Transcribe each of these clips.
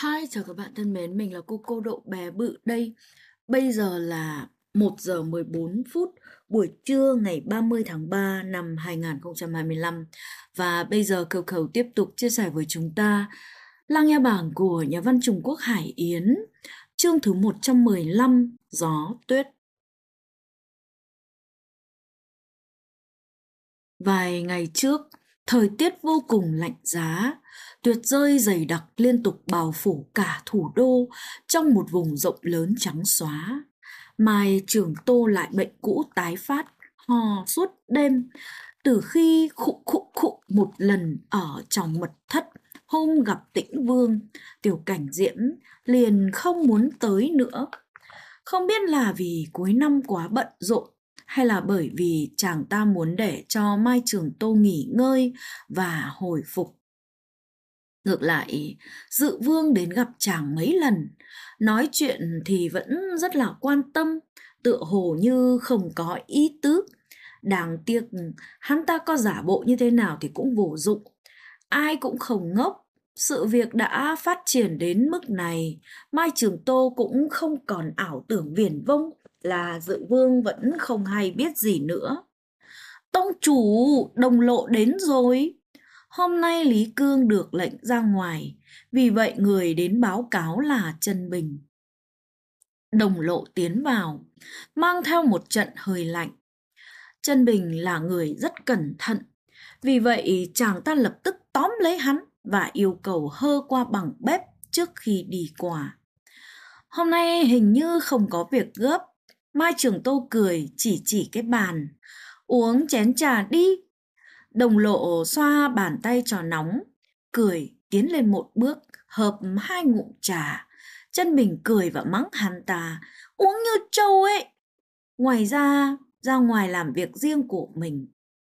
Hi, chào các bạn thân mến, mình là cô Độ bé bự đây. Bây giờ là 1 giờ 14 phút buổi trưa ngày 30 tháng 3 năm 2025. Và bây giờ Cầu Cầu tiếp tục chia sẻ với chúng ta Lắng nghe bảng của nhà văn Trung Quốc Hải Yến, chương thứ 115, Gió Tuyết. Vài ngày trước, thời tiết vô cùng lạnh giá, tuyết rơi dày đặc liên tục bao phủ cả thủ đô trong một vùng rộng lớn trắng xóa. Mai Trường Tô lại bệnh cũ tái phát, ho suốt đêm, từ khi khụ khụ khụ một lần ở trong mật thất hôm gặp Tĩnh Vương, Tiểu Cảnh Diễm liền không muốn tới nữa. Không biết là vì cuối năm quá bận rộn hay là bởi vì chàng ta muốn để cho Mai Trường Tô nghỉ ngơi và hồi phục. Ngược lại, Dự Vương đến gặp chàng mấy lần, nói chuyện thì vẫn rất là quan tâm, tựa hồ như không có ý tứ. Đáng tiếc, hắn ta có giả bộ như thế nào thì cũng vô dụng. Ai cũng không ngốc. Sự việc đã phát triển đến mức này, Mai Trường Tô cũng không còn ảo tưởng viển vông là Dự Vương vẫn không hay biết gì nữa. Tông chủ, đồng lộ đến rồi. Hôm nay Lý Cương được lệnh ra ngoài, vì vậy người đến báo cáo là Trân Bình. Đồng lộ tiến vào, mang theo một trận hơi lạnh. Trân Bình là người rất cẩn thận, vì vậy chàng ta lập tức tóm lấy hắn và yêu cầu hơ qua bằng bếp trước khi đi qua. Hôm nay hình như không có việc gấp. Mai Trường Tô cười chỉ cái bàn. Uống chén trà đi. Đồng lộ xoa bàn tay cho nóng, cười tiến lên một bước, hợp 2 ngụm trà. Trân Bình cười và mắng hắn ta, uống như trâu ấy. Ngoài ra ngoài làm việc riêng của mình.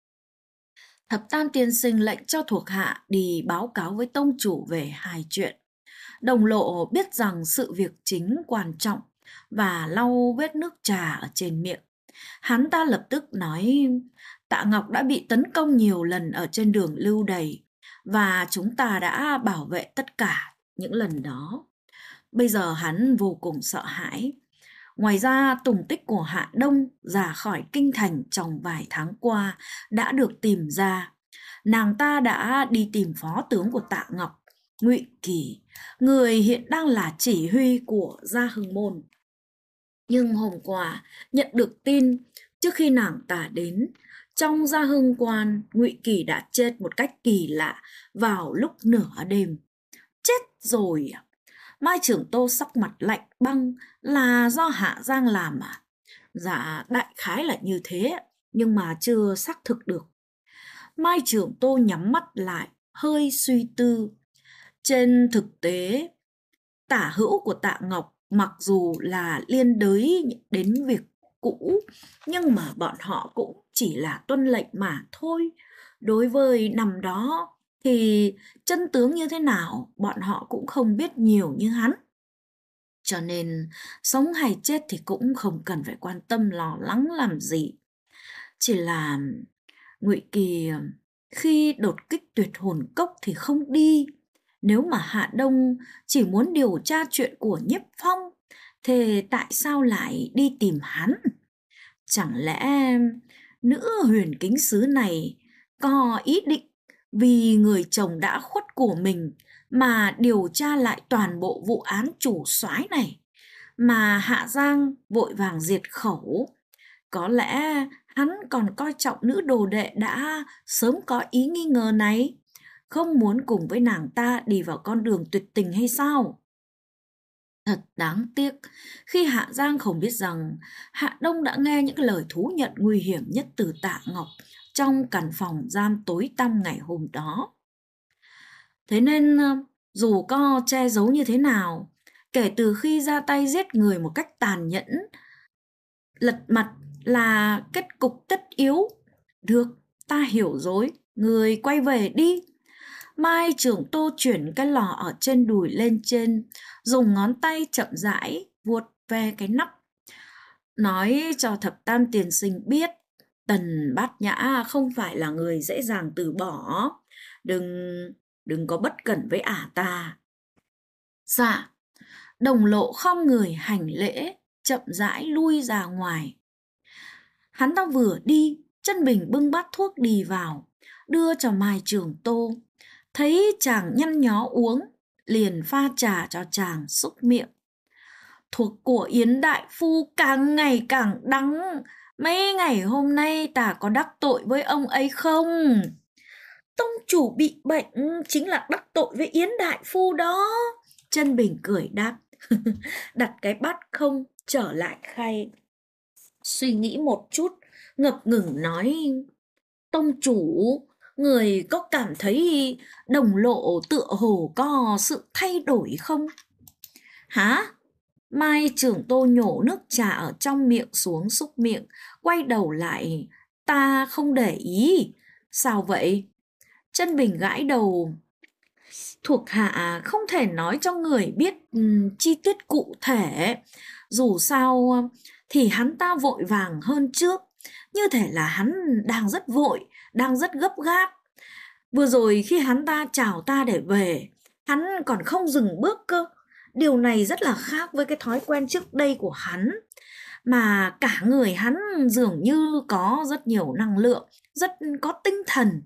Thập Tam tiên sinh lệnh cho thuộc hạ đi báo cáo với tông chủ về 2 chuyện. Đồng lộ biết rằng sự việc chính quan trọng và lau vết nước trà ở trên miệng. Hắn ta lập tức nói, Tạ Ngọc đã bị tấn công nhiều lần ở trên đường lưu đày và chúng ta đã bảo vệ tất cả những lần đó. Bây giờ hắn vô cùng sợ hãi. Ngoài ra, tùng tích của Hạ Đông ra khỏi kinh thành trong vài tháng qua đã được tìm ra. Nàng ta đã đi tìm phó tướng của Tạ Ngọc, Ngụy Kỳ, người hiện đang là chỉ huy của Gia Hưng Môn. Nhưng hôm qua nhận được tin, trước khi nàng ta đến, trong Gia Hưng Quan, Ngụy Kỳ đã chết một cách kỳ lạ vào lúc nửa đêm. Chết rồi à? Mai Trường Tô sắc mặt lạnh băng, là do Hạ Giang làm à? Dạ, đại khái là như thế, nhưng mà chưa xác thực được. Mai Trường Tô nhắm mắt lại, hơi suy tư. Trên thực tế, tả hữu của Tạ Ngọc mặc dù là liên đới đến việc cũ, nhưng mà bọn họ cũng chỉ là tuân lệnh mà thôi. Đối với năm đó thì chân tướng như thế nào bọn họ cũng không biết nhiều như hắn. Cho nên sống hay chết thì cũng không cần phải quan tâm lo lắng làm gì. Chỉ là Ngụy Kỳ khi đột kích Tuyệt Hồn Cốc thì không đi. Nếu mà Hạ Đông chỉ muốn điều tra chuyện của Nhiếp Phong, thì tại sao lại đi tìm hắn? Chẳng lẽ nữ huyền kính sứ này có ý định vì người chồng đã khuất của mình mà điều tra lại toàn bộ vụ án chủ soái này, mà Hạ Giang vội vàng diệt khẩu? Có lẽ hắn còn coi trọng nữ đồ đệ đã sớm có ý nghi ngờ này, không muốn cùng với nàng ta đi vào con đường tuyệt tình hay sao? Thật đáng tiếc khi Hạ Giang không biết rằng Hạ Đông đã nghe những lời thú nhận nguy hiểm nhất từ Tạ Ngọc trong căn phòng giam tối tăm ngày hôm đó. Thế nên dù có che giấu như thế nào, kể từ khi ra tay giết người một cách tàn nhẫn, lật mặt là kết cục tất yếu. Được, ta hiểu rồi, người quay về đi. Mai Trường Tô chuyển cái lò ở trên đùi lên trên, dùng ngón tay chậm rãi vuốt ve cái nắp. Nói cho Thập Tam tiên sinh biết, Tần Bát Nhã không phải là người dễ dàng từ bỏ. Đừng có bất cẩn với ả ta. Dạ. Đồng Lộ khom người hành lễ, chậm rãi lui ra ngoài. Hắn ta vừa đi, Chân Bình bưng bát thuốc đi vào, đưa cho Mai Trường Tô. Thấy chàng nhăn nhó uống, liền pha trà cho chàng xúc miệng. Thuốc của Yến đại phu càng ngày càng đắng. Mấy ngày hôm nay ta có đắc tội với ông ấy không? Tông chủ bị bệnh chính là đắc tội với Yến đại phu đó. Chân Bình cười đáp. Đặt cái bát không trở lại khay. Suy nghĩ một chút, ngập ngừng nói. Tông chủ, người có cảm thấy Đồng Lộ tựa hồ có sự thay đổi không? Hả? Mai Trường Tô nhổ nước trà ở trong miệng xuống xúc miệng, quay đầu lại. Ta không để ý. Sao vậy? Chân Bình gãi đầu. Thuộc hạ không thể nói cho người biết chi tiết cụ thể. Dù sao thì hắn ta vội vàng hơn trước. Như thể là hắn đang rất vội, đang rất gấp gáp. Vừa rồi khi hắn ta chào ta để về, hắn còn không dừng bước cơ. Điều này rất là khác với cái thói quen trước đây của hắn. Mà cả người hắn dường như có rất nhiều năng lượng, rất có tinh thần.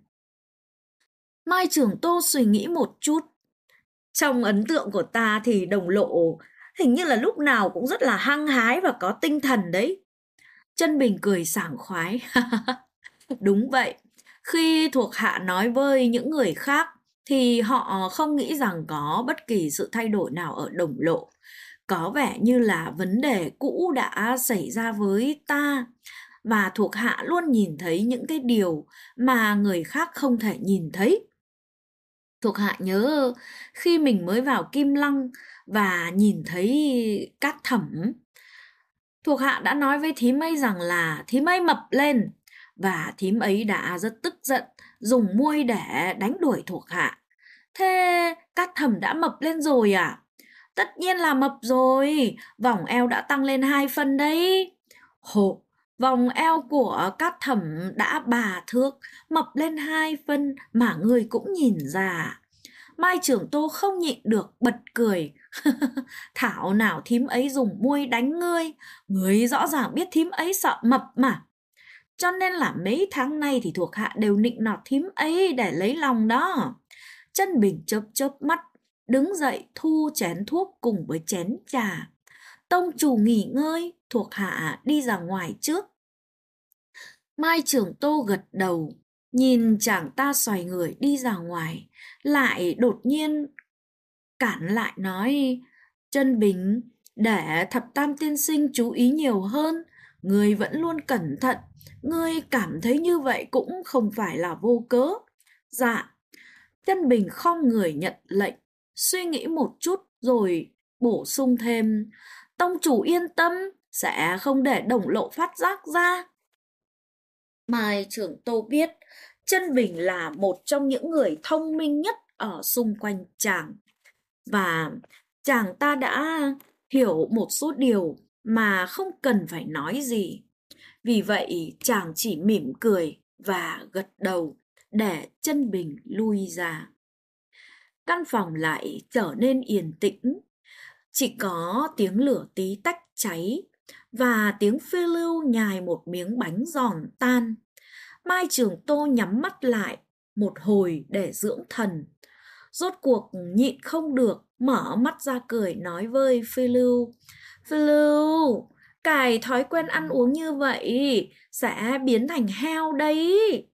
Mai Trường Tô suy nghĩ một chút. Trong ấn tượng của ta thì Đồng Lộ hình như là lúc nào cũng rất là hăng hái và có tinh thần đấy. Chân Bình cười sảng khoái. Đúng vậy. Khi thuộc hạ nói với những người khác thì họ không nghĩ rằng có bất kỳ sự thay đổi nào ở Đồng Lộ. Có vẻ như là vấn đề cũ đã xảy ra với ta, và thuộc hạ luôn nhìn thấy những cái điều mà người khác không thể nhìn thấy. Thuộc hạ nhớ khi mình mới vào Kim Lăng và nhìn thấy Cát Thẩm, thuộc hạ đã nói với thím ấy rằng là thím ấy mập lên, và thím ấy đã rất tức giận, dùng muôi để đánh đuổi thuộc hạ. Thế Cát Thẩm đã mập lên rồi à? Tất nhiên là mập rồi, vòng eo đã tăng lên 2 phân đấy. Hộp, vòng eo của Cát Thẩm đã 3 thước, mập lên 2 phân mà người cũng nhìn ra. Mai Trường Tô không nhịn được bật cười. Thảo nào thím ấy dùng muôi đánh ngươi rõ ràng biết thím ấy sợ mập mà. Cho nên là mấy tháng nay thì thuộc hạ đều nịnh nọt thím ấy để lấy lòng đó. Chân Bình chớp chớp mắt, đứng dậy thu chén thuốc cùng với chén trà. Tông chủ nghỉ ngơi, thuộc hạ đi ra ngoài trước. Mai Trường Tô gật đầu, nhìn chàng ta xoay người đi ra ngoài, lại đột nhiên cản lại nói. Chân Bình, để Thập Tam tiên sinh chú ý nhiều hơn, ngươi vẫn luôn cẩn thận, ngươi cảm thấy như vậy cũng không phải là vô cớ. Dạ. Chân Bình khom người nhận lệnh, suy nghĩ một chút rồi bổ sung thêm. Tông chủ yên tâm, sẽ không để Đồng Lộ phát giác ra. Mai Trường Tô biết Chân Bình là một trong những người thông minh nhất ở xung quanh chàng, và chàng ta đã hiểu một số điều mà không cần phải nói gì. Vì vậy chàng chỉ mỉm cười và gật đầu để Chân Bình lui ra. Căn phòng lại trở nên yên tĩnh, chỉ có tiếng lửa tí tách cháy và tiếng phiêu lưu nhai một miếng bánh giòn tan. Mai Trường Tô nhắm mắt lại một hồi để dưỡng thần. Rốt cuộc nhịn không được, mở mắt ra cười nói với Phi Lưu. Phi Lưu, cái thói quen ăn uống như vậy sẽ biến thành heo đấy.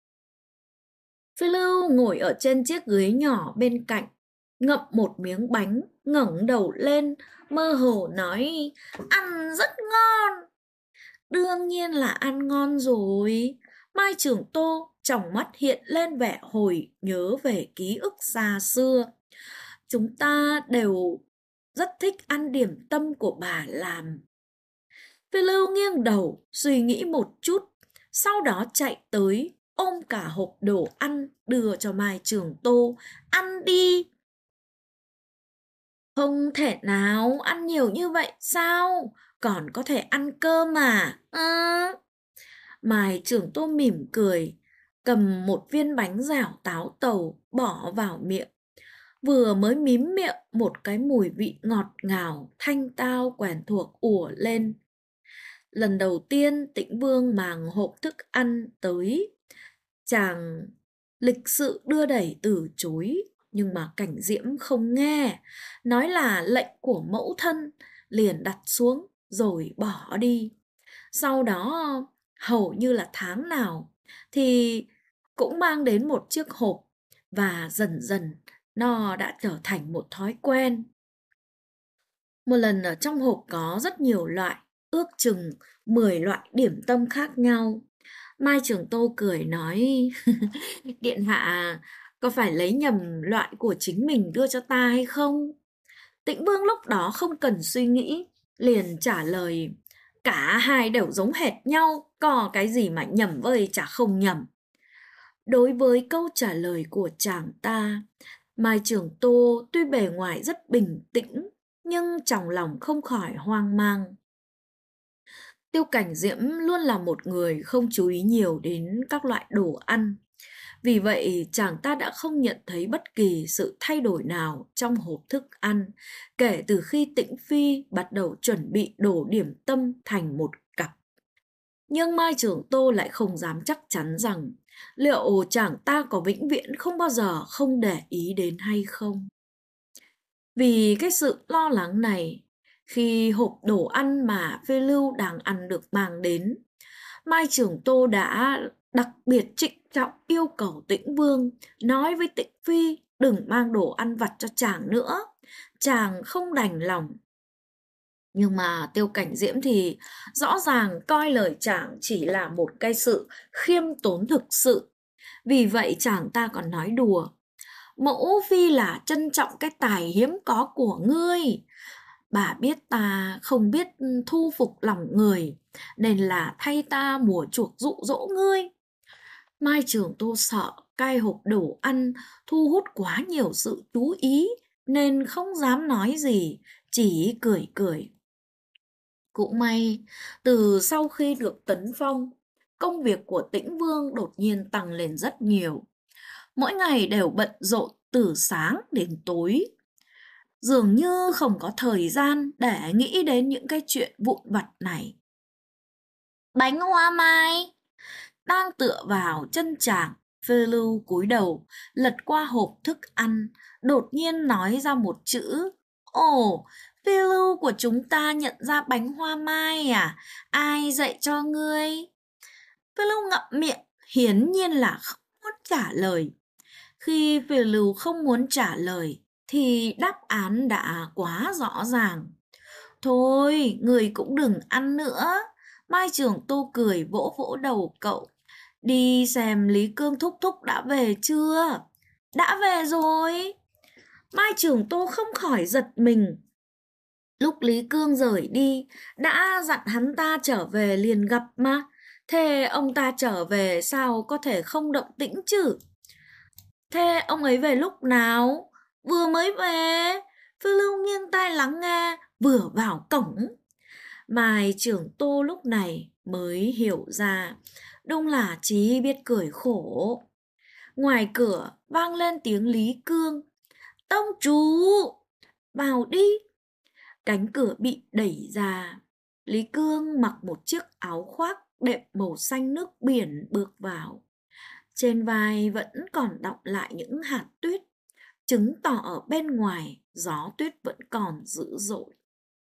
Phi Lưu ngồi ở trên chiếc ghế nhỏ bên cạnh, ngậm một miếng bánh, ngẩng đầu lên, mơ hồ nói, ăn rất ngon. Đương nhiên là ăn ngon rồi. Mai Trường Tô trong mắt hiện lên vẻ hồi nhớ về ký ức xa xưa. Chúng ta đều rất thích ăn điểm tâm của bà làm. Phi Lưu nghiêng đầu, suy nghĩ một chút, sau đó chạy tới, ôm cả hộp đồ ăn đưa cho Mai Trường Tô. Ăn đi. Không thể nào, ăn nhiều như vậy sao? Còn có thể ăn cơm mà. Mai Trường Tô mỉm cười, cầm một viên bánh dẻo táo tàu bỏ vào miệng. vừa mới mím miệng, một cái mùi vị ngọt ngào, thanh tao quen thuộc ùa lên. Lần đầu tiên Tĩnh Vương mang hộp thức ăn tới, chàng lịch sự đưa đẩy từ chối, nhưng mà Cảnh Diễm không nghe, nói là lệnh của mẫu thân, liền đặt xuống rồi bỏ đi. Sau đó hầu như là tháng nào thì cũng mang đến một chiếc hộp, và dần dần nó đã trở thành một thói quen. Một lần ở trong hộp có rất nhiều loại, ước chừng 10 loại điểm tâm khác nhau. Mai Trường Tô cười nói, Điện hạ có phải lấy nhầm loại của chính mình đưa cho ta hay không? Tĩnh Vương lúc đó không cần suy nghĩ, liền trả lời, cả hai đều giống hệt nhau, có cái gì mà nhầm với chả không nhầm. Đối với câu trả lời của chàng ta, Mai Trường Tô tuy bề ngoài rất bình tĩnh, nhưng trong lòng không khỏi hoang mang. Tiêu Cảnh Diễm luôn là một người không chú ý nhiều đến các loại đồ ăn. Vì vậy, chàng ta đã không nhận thấy bất kỳ sự thay đổi nào trong hộp thức ăn kể từ khi Tĩnh Phi bắt đầu chuẩn bị đổ điểm tâm thành một cặp. Nhưng Mai Trường Tô lại không dám chắc chắn rằng liệu chàng ta có vĩnh viễn không bao giờ không để ý đến hay không. Vì cái sự lo lắng này, khi hộp đồ ăn mà Phê Lưu đang ăn được mang đến, Mai Trường Tô đã đặc biệt trịnh trọng yêu cầu Tĩnh Vương nói với Tĩnh Phi đừng mang đồ ăn vặt cho chàng nữa. Chàng không đành lòng. Nhưng mà Tiêu Cảnh Diễm thì rõ ràng coi lời chàng chỉ là một cái sự khiêm tốn thực sự. Vì vậy chàng ta còn nói đùa, mẫu phi là trân trọng cái tài hiếm có của ngươi. Bà biết ta không biết thu phục lòng người, nên là thay ta mùa chuộc dụ dỗ ngươi. Mai Trường Tô sợ cái hộp đồ ăn thu hút quá nhiều sự chú ý, nên không dám nói gì, chỉ cười cười. Cũng may, từ sau khi được tấn phong, công việc của Tĩnh Vương đột nhiên tăng lên rất nhiều. Mỗi ngày đều bận rộn từ sáng đến tối. Dường như không có thời gian để nghĩ đến những cái chuyện vụn vặt này. Bánh hoa mai đang tựa vào chân chàng, Phê Lưu cúi đầu lật qua hộp thức ăn, đột nhiên nói ra một chữ. Ồ, Phê Lưu của chúng ta nhận ra bánh hoa mai à? Ai dạy cho ngươi? Phê Lưu ngậm miệng, hiển nhiên là không muốn trả lời. Khi Phê Lưu không muốn trả lời thì đáp án đã quá rõ ràng. Thôi, người cũng đừng ăn nữa. Mai Trường Tô cười vỗ vỗ đầu cậu. Đi xem Lý Cương thúc thúc đã về chưa? Đã về rồi. Mai Trường Tô không khỏi giật mình. Lúc Lý Cương rời đi, đã dặn hắn ta trở về liền gặp mà. Thế ông ta trở về sao có thể không động tĩnh chứ? Thế ông ấy về lúc nào? Vừa mới về. Phi Lưu nghiêng tai lắng nghe, vừa vào cổng. Mai Trường Tô lúc này mới hiểu ra, đúng là Chí biết cười khổ. Ngoài cửa vang lên tiếng Lý Cương. Tông chủ, vào đi. Cánh cửa bị đẩy ra. Lý Cương mặc một chiếc áo khoác đệm màu xanh nước biển bước vào. Trên vai vẫn còn đọng lại những hạt tuyết, chứng tỏ ở bên ngoài gió tuyết vẫn còn dữ dội.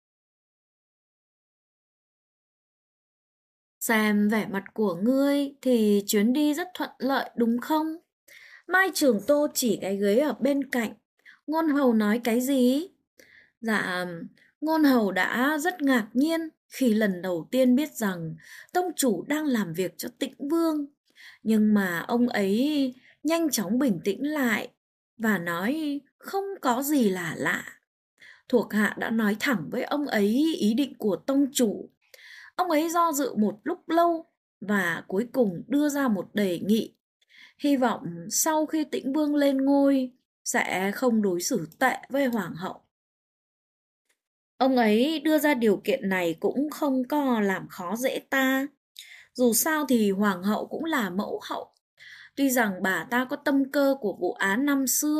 Xem vẻ mặt của ngươi thì chuyến đi rất thuận lợi đúng không? Mai Trường Tô chỉ cái ghế ở bên cạnh. Ngôn hầu nói cái gì? Dạ, ngôn hầu đã rất ngạc nhiên khi lần đầu tiên biết rằng tông chủ đang làm việc cho Tĩnh Vương. Nhưng mà ông ấy nhanh chóng bình tĩnh lại và nói không có gì là lạ. Thuộc hạ đã nói thẳng với ông ấy ý định của tông chủ. Ông ấy do dự một lúc lâu và cuối cùng đưa ra một đề nghị. Hy vọng sau khi Tĩnh Vương lên ngôi sẽ không đối xử tệ với hoàng hậu. Ông ấy đưa ra điều kiện này cũng không có làm khó dễ ta. Dù sao thì hoàng hậu cũng là mẫu hậu. Tuy rằng bà ta có tâm cơ của vụ án năm xưa,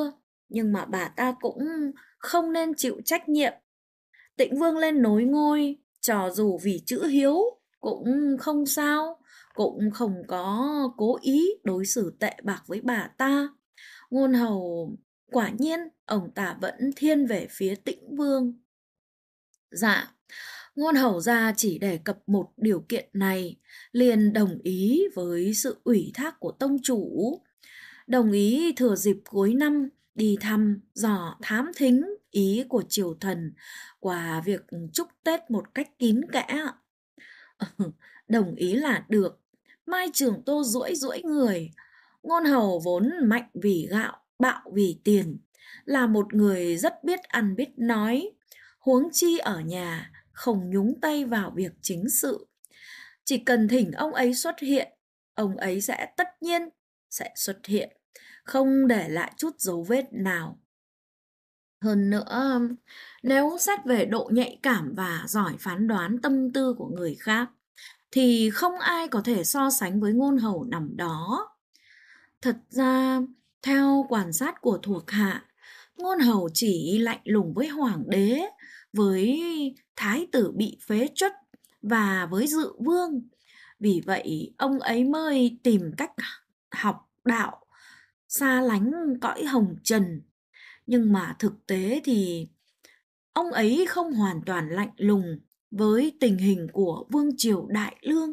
nhưng mà bà ta cũng không nên chịu trách nhiệm. Tĩnh Vương lên nối ngôi, cho dù vì chữ hiếu cũng không sao, cũng không có cố ý đối xử tệ bạc với bà ta. Ngôn hầu quả nhiên ông ta vẫn thiên về phía Tĩnh Vương. Dạ, ngôn hầu gia chỉ đề cập một điều kiện này, liền đồng ý với sự ủy thác của tông chủ. Đồng ý thừa dịp cuối năm đi thăm dò thám thính ý của triều thần qua việc chúc Tết một cách kín kẽ. Đồng ý là được. Mai Trường Tô duỗi duỗi người. Ngôn hầu vốn mạnh vì gạo, bạo vì tiền, là một người rất biết ăn biết nói, huống chi ở nhà không nhúng tay vào việc chính sự. Chỉ cần thỉnh ông ấy xuất hiện, ông ấy sẽ tất nhiên sẽ xuất hiện, không để lại chút dấu vết nào. Hơn nữa, nếu xét về độ nhạy cảm và giỏi phán đoán tâm tư của người khác, thì không ai có thể so sánh với ngôn hầu nằm đó. Thật ra, theo quan sát của thuộc hạ, ngôn hầu chỉ lạnh lùng với hoàng đế, với thái tử bị phế truất và với dự vương. Vì vậy, ông ấy mới tìm cách học đạo, xa lánh cõi hồng trần. Nhưng mà thực tế thì ông ấy không hoàn toàn lạnh lùng với tình hình của vương triều Đại Lương.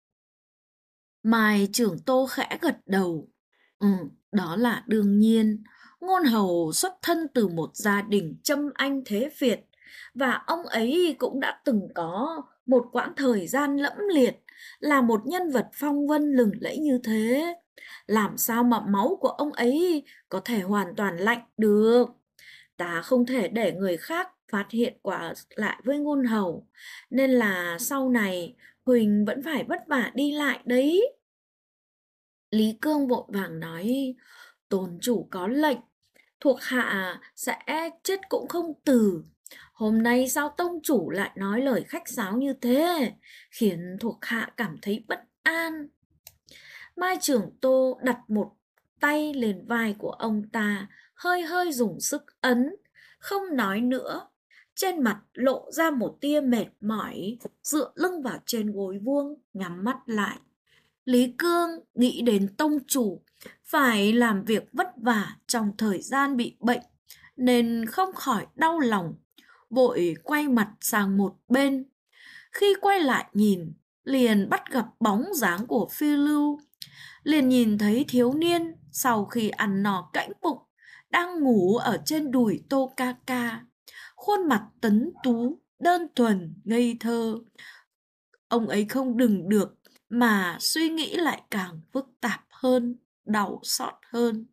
Mai Trưởng Tô khẽ gật đầu. Đó là đương nhiên. Ngôn hầu xuất thân từ một gia đình châm anh thế Việt, và ông ấy cũng đã từng có một quãng thời gian lẫm liệt, là một nhân vật phong vân lừng lẫy như thế. Làm sao mà máu của ông ấy có thể hoàn toàn lạnh được? Ta không thể để người khác phát hiện quả lại với ngôn hầu, nên là sau này Huỳnh vẫn phải vất vả đi lại đấy. Lý Cương vội vàng nói, tôn chủ có lệnh, thuộc hạ sẽ chết cũng không từ. Hôm nay sao tông chủ lại nói lời khách sáo như thế, khiến thuộc hạ cảm thấy bất an. Mai Trưởng Tô đặt một tay lên vai của ông ta, hơi hơi dùng sức ấn, không nói nữa. Trên mặt lộ ra một tia mệt mỏi, dựa lưng vào trên gối vuông, nhắm mắt lại. Lý Cương nghĩ đến tông chủ phải làm việc vất vả trong thời gian bị bệnh, nên không khỏi đau lòng, vội quay mặt sang một bên. Khi quay lại nhìn, liền bắt gặp bóng dáng của Phi Lưu. Liền nhìn thấy thiếu niên sau khi ăn no cãnh bụng, đang ngủ ở trên đùi Tô Ca Ca. Khuôn mặt tuấn tú, đơn thuần, ngây thơ. Ông ấy không đừng được, mà suy nghĩ lại càng phức tạp hơn, đau xót hơn.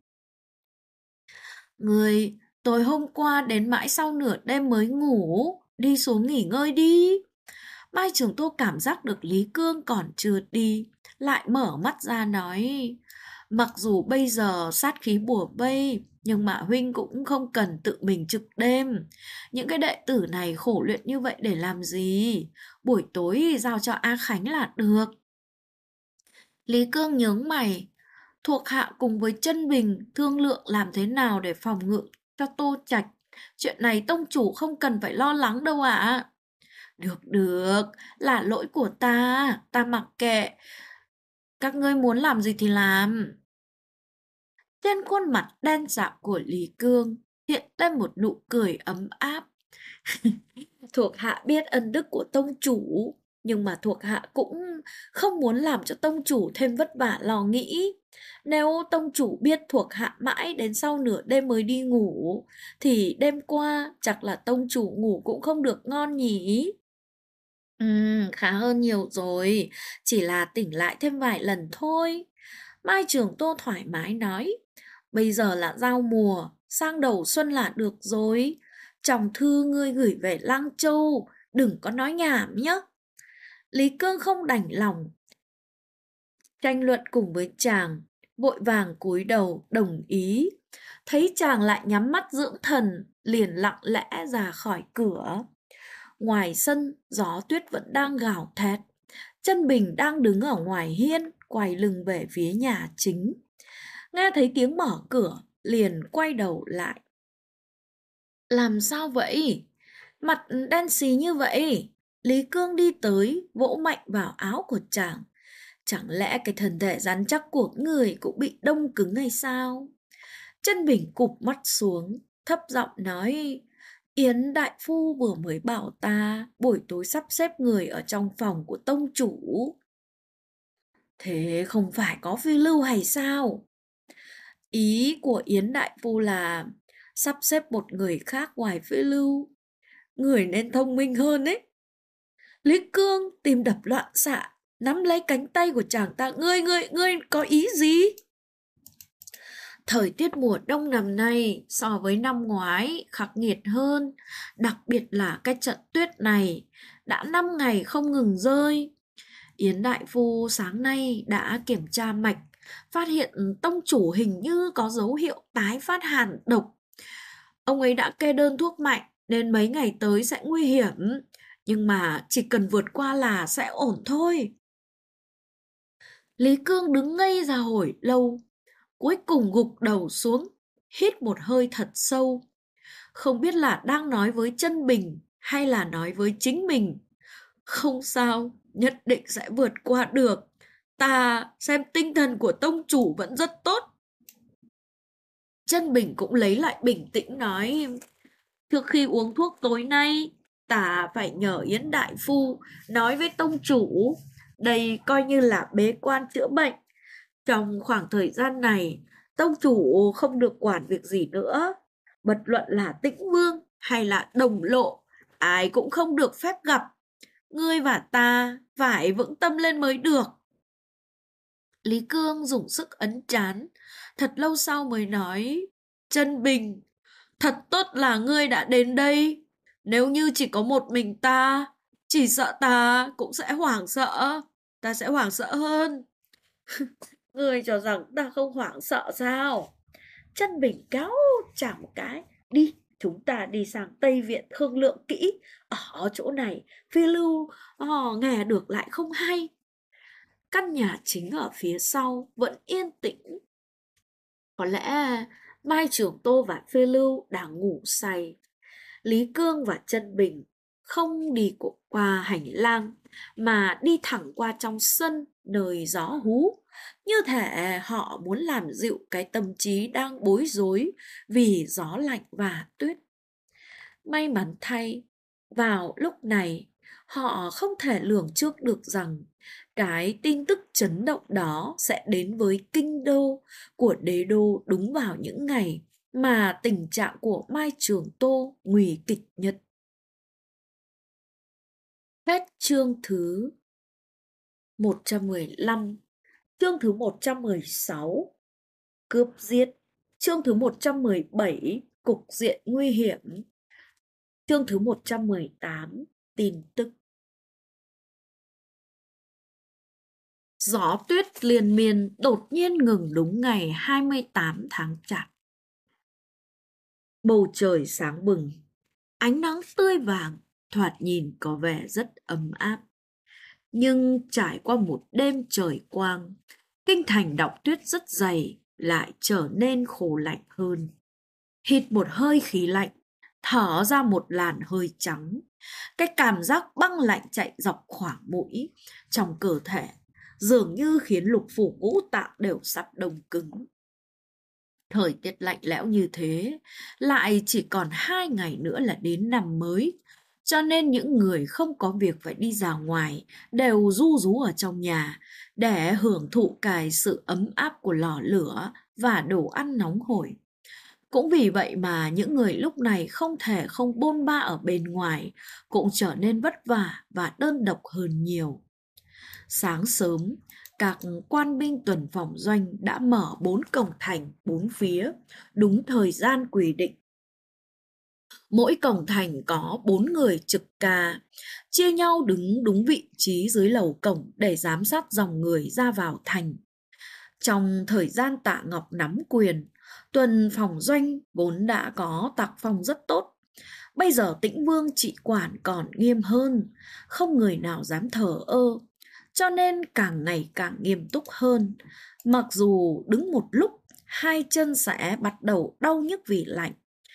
Người, tối hôm qua đến mãi sau nửa đêm mới ngủ, đi xuống nghỉ ngơi đi. Mai Trường Tô cảm giác được Lý Cương còn chưa đi, lại mở mắt ra nói, mặc dù bây giờ sát khí bủa vây, nhưng mà huynh cũng không cần tự mình trực đêm. Những cái đệ tử này khổ luyện như vậy để làm gì? Buổi tối giao cho A Khánh là được. Lý Cương nhướng mày, thuộc hạ cùng với Chân Bình thương lượng làm thế nào để phòng ngự cho Tô Trạch. Chuyện này tông chủ không cần phải lo lắng đâu ạ. Được được, là lỗi của ta mặc kệ. Các ngươi muốn làm gì thì làm. Trên khuôn mặt đen sạm của Lý Cương hiện lên một nụ cười ấm áp. Thuộc hạ biết ân đức của tông chủ, nhưng mà thuộc hạ cũng không muốn làm cho tông chủ thêm vất vả lo nghĩ. Nếu tông chủ biết thuộc hạ mãi đến sau nửa đêm mới đi ngủ, thì đêm qua chắc là tông chủ ngủ cũng không được ngon nhỉ. Khá hơn nhiều rồi, chỉ là tỉnh lại thêm vài lần thôi. Mai Trường Tô thoải mái nói, bây giờ là giao mùa, sang đầu xuân là được rồi. Trong thư ngươi gửi về Lang Châu, đừng có nói nhảm nhé. Lý Cương không đành lòng tranh luận cùng với chàng, vội vàng cúi đầu đồng ý. Thấy chàng lại nhắm mắt dưỡng thần, liền lặng lẽ ra khỏi cửa. Ngoài sân, gió tuyết vẫn đang gào thét. Chân Bình đang đứng ở ngoài hiên, quay lưng về phía nhà chính. Nghe thấy tiếng mở cửa, liền quay đầu lại, Làm sao vậy? Mặt đen xì như vậy. Lý Cương đi tới, vỗ mạnh vào áo của chàng. Chẳng lẽ cái thân thể rắn chắc của người cũng bị đông cứng hay sao? Chân Bình cụp mắt xuống, thấp giọng nói: Yến đại phu vừa mới bảo ta buổi tối sắp xếp người ở trong phòng của tông chủ. Thế không phải có phi lưu hay sao? Ý của Yến đại phu là sắp xếp một người khác ngoài phi lưu. Người nên thông minh hơn ấy. Lý Cương tim đập loạn xạ, nắm lấy cánh tay của chàng ta. Ngươi có ý gì? Thời tiết mùa đông năm nay so với năm ngoái khắc nghiệt hơn, đặc biệt là cái trận tuyết này đã 5 ngày không ngừng rơi. Yến đại phu sáng nay đã kiểm tra mạch, phát hiện tông chủ hình như có dấu hiệu tái phát hàn độc. Ông ấy đã kê đơn thuốc mạnh nên mấy ngày tới sẽ nguy hiểm, nhưng mà chỉ cần vượt qua là sẽ ổn thôi. Lý Cương đứng ngây ra hồi lâu, cuối cùng gục đầu xuống, hít một hơi thật sâu. Không biết là đang nói với chân Bình hay là nói với chính mình. Không sao, nhất định sẽ vượt qua được. Ta xem tinh thần của tông chủ vẫn rất tốt. Chân Bình cũng lấy lại bình tĩnh nói: Trước khi uống thuốc tối nay, ta phải nhờ Yến đại phu nói với tông chủ. Đây coi như là bế quan chữa bệnh. Trong khoảng thời gian này, tông chủ không được quản việc gì nữa. Bất luận là Tĩnh Vương hay là Đồng Lộ, ai cũng không được phép gặp. Ngươi và ta phải vững tâm lên mới được. Lý Cương dùng sức ấn trán, thật lâu sau mới nói: Chân Bình, thật tốt là ngươi đã đến đây. Nếu như chỉ có một mình ta, chỉ sợ ta cũng sẽ hoảng sợ. Ta sẽ hoảng sợ hơn. Ngươi cho rằng ta không hoảng sợ sao? Chân Bình cáo chàng một cái. Đi, chúng ta đi sang Tây Viện thương lượng kỹ. Ở chỗ này, phi lưu nghe được lại không hay. Căn nhà chính ở phía sau vẫn yên tĩnh. Có lẽ Mai Trường Tô và Phi Lưu đang ngủ say. Lý Cương và Chân Bình không đi qua hành lang mà đi thẳng qua trong sân nơi gió hú, như thể họ muốn làm dịu cái tâm trí đang bối rối vì gió lạnh và tuyết. May mắn thay, vào lúc này họ không thể lường trước được rằng cái tin tức chấn động đó sẽ đến với kinh đô của đế đô đúng vào những ngày mà tình trạng của Mai Trường Tô nguy kịch nhất. Hết chương thứ 115. Chương thứ 116, cướp giết. Chương thứ 117, cục diện nguy hiểm. Chương thứ 118, tin tức. Gió tuyết liên miên đột nhiên ngừng đúng ngày 28 tháng Chạp. Bầu trời sáng bừng, ánh nắng tươi vàng, thoạt nhìn có vẻ rất ấm áp. Nhưng trải qua một đêm trời quang, kinh thành đọng tuyết rất dày lại trở nên khô lạnh hơn. Hít một hơi khí lạnh, thở ra một làn hơi trắng. Cái cảm giác băng lạnh chạy dọc khoảng mũi, trong cơ thể, dường như khiến lục phủ ngũ tạng đều sắp đông cứng. Thời tiết lạnh lẽo như thế, lại chỉ còn 2 ngày nữa là đến năm mới. Cho nên những người không có việc phải đi ra ngoài đều ru rú ở trong nhà để hưởng thụ cái sự ấm áp của lò lửa và đồ ăn nóng hổi. Cũng vì vậy mà những người lúc này không thể không bôn ba ở bên ngoài, cũng trở nên vất vả và đơn độc hơn nhiều. Sáng sớm, các quan binh tuần phòng doanh đã mở 4 cổng thành 4 phía, đúng thời gian quy định. Mỗi cổng thành có 4 người trực ca, chia nhau đứng đúng vị trí dưới lầu cổng để giám sát dòng người ra vào thành. Trong thời gian Tạ Ngọc nắm quyền, tuần phòng doanh vốn đã có tạc phong rất tốt. Bây giờ Tĩnh Vương trị quản còn nghiêm hơn, không người nào dám thờ ơ, cho nên càng ngày càng nghiêm túc hơn. Mặc dù đứng một lúc, hai chân sẽ bắt đầu đau nhức vì lạnh,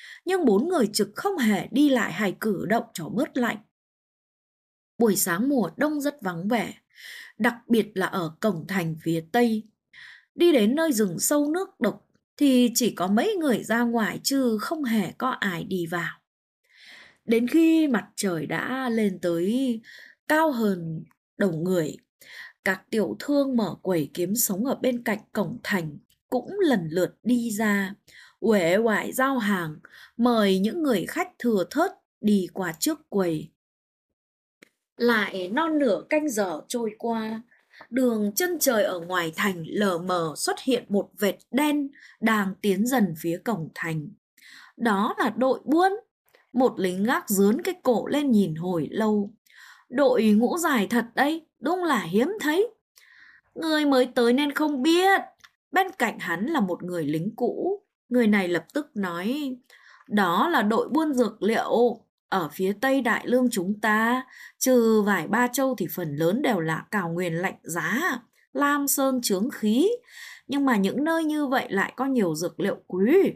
nhưng 4 người trực không hề đi lại hay cử động cho bớt lạnh. Buổi sáng mùa đông rất vắng vẻ, đặc biệt là ở cổng thành phía Tây. Đi đến nơi rừng sâu nước độc thì chỉ có mấy người ra ngoài chứ không hề có ai đi vào. Đến khi mặt trời đã lên tới cao hơn đầu người, các tiểu thương mở quầy kiếm sống ở bên cạnh cổng thành cũng lần lượt đi ra, uể oải giao hàng, mời những người khách thừa thớt đi qua trước quầy. Lại non nửa canh giờ trôi qua, đường chân trời ở ngoài thành lờ mờ xuất hiện một vệt đen đang tiến dần phía cổng thành. Đó là đội buôn. Một lính gác dướn cái cổ lên nhìn hồi lâu. Đội ngũ dài thật đấy, đúng là hiếm thấy. Người mới tới nên không biết. Bên cạnh hắn là một người lính cũ. Người này lập tức nói, đó là đội buôn dược liệu ở phía Tây Đại Lương chúng ta. Trừ vài ba châu thì phần lớn đều là cao nguyên lạnh giá, lam sơn chướng khí. Nhưng mà những nơi như vậy lại có nhiều dược liệu quý.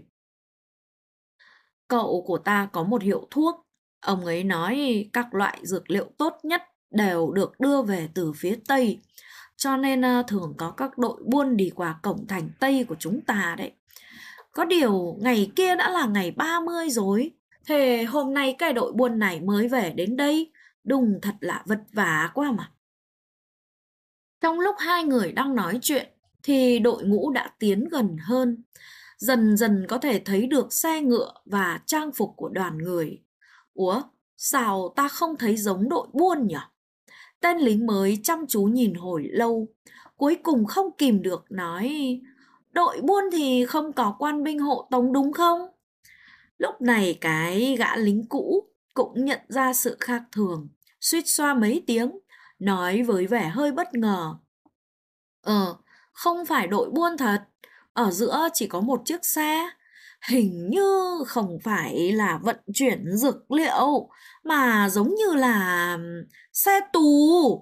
Cậu của ta có một hiệu thuốc. Ông ấy nói các loại dược liệu tốt nhất đều được đưa về từ phía Tây. Cho nên thường có các đội buôn đi qua cổng thành Tây của chúng ta đấy. Có điều ngày kia đã là ngày 30 rồi. Thế hôm nay cái đội buôn này mới về đến đây. Đúng thật là vất vả quá mà. Trong lúc hai người đang nói chuyện thì đội ngũ đã tiến gần hơn. Dần dần có thể thấy được xe ngựa và trang phục của đoàn người. Ủa, sao ta không thấy giống đội buôn nhỉ? Tên lính mới chăm chú nhìn hồi lâu, cuối cùng không kìm được nói, đội buôn thì không có quan binh hộ tống đúng không? Lúc này cái gã lính cũ cũng nhận ra sự khác thường, suýt xoa mấy tiếng, nói với vẻ hơi bất ngờ. Không phải đội buôn thật, ở giữa chỉ có một chiếc xe. Hình như không phải là vận chuyển dược liệu, mà giống như là xe tù.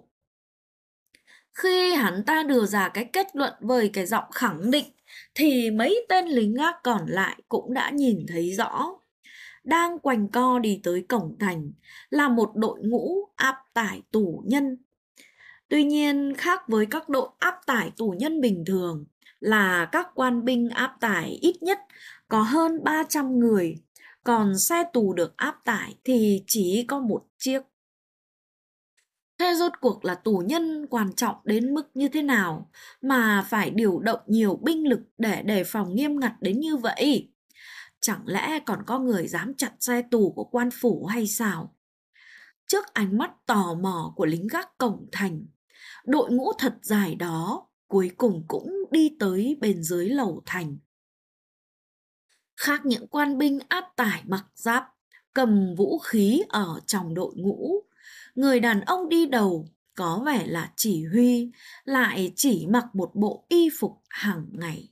Khi hắn ta đưa ra cái kết luận với cái giọng khẳng định, thì mấy tên lính gác còn lại cũng đã nhìn thấy rõ. Đang quanh co đi tới cổng thành là một đội ngũ áp tải tù nhân. Tuy nhiên, khác với các đội áp tải tù nhân bình thường, là các quan binh áp tải ít nhất có hơn 300 người, còn xe tù được áp tải thì chỉ có một chiếc. Thế rốt cuộc là tù nhân quan trọng đến mức như thế nào mà phải điều động nhiều binh lực để đề phòng nghiêm ngặt đến như vậy? Chẳng lẽ còn có người dám chặn xe tù của quan phủ hay sao? Trước ánh mắt tò mò của lính gác cổng thành, đội ngũ thật dài đó cuối cùng cũng đi tới bên dưới lầu thành. Khác những quan binh áp tải mặc giáp, cầm vũ khí ở trong đội ngũ, người đàn ông đi đầu có vẻ là chỉ huy, lại chỉ mặc một bộ y phục hàng ngày.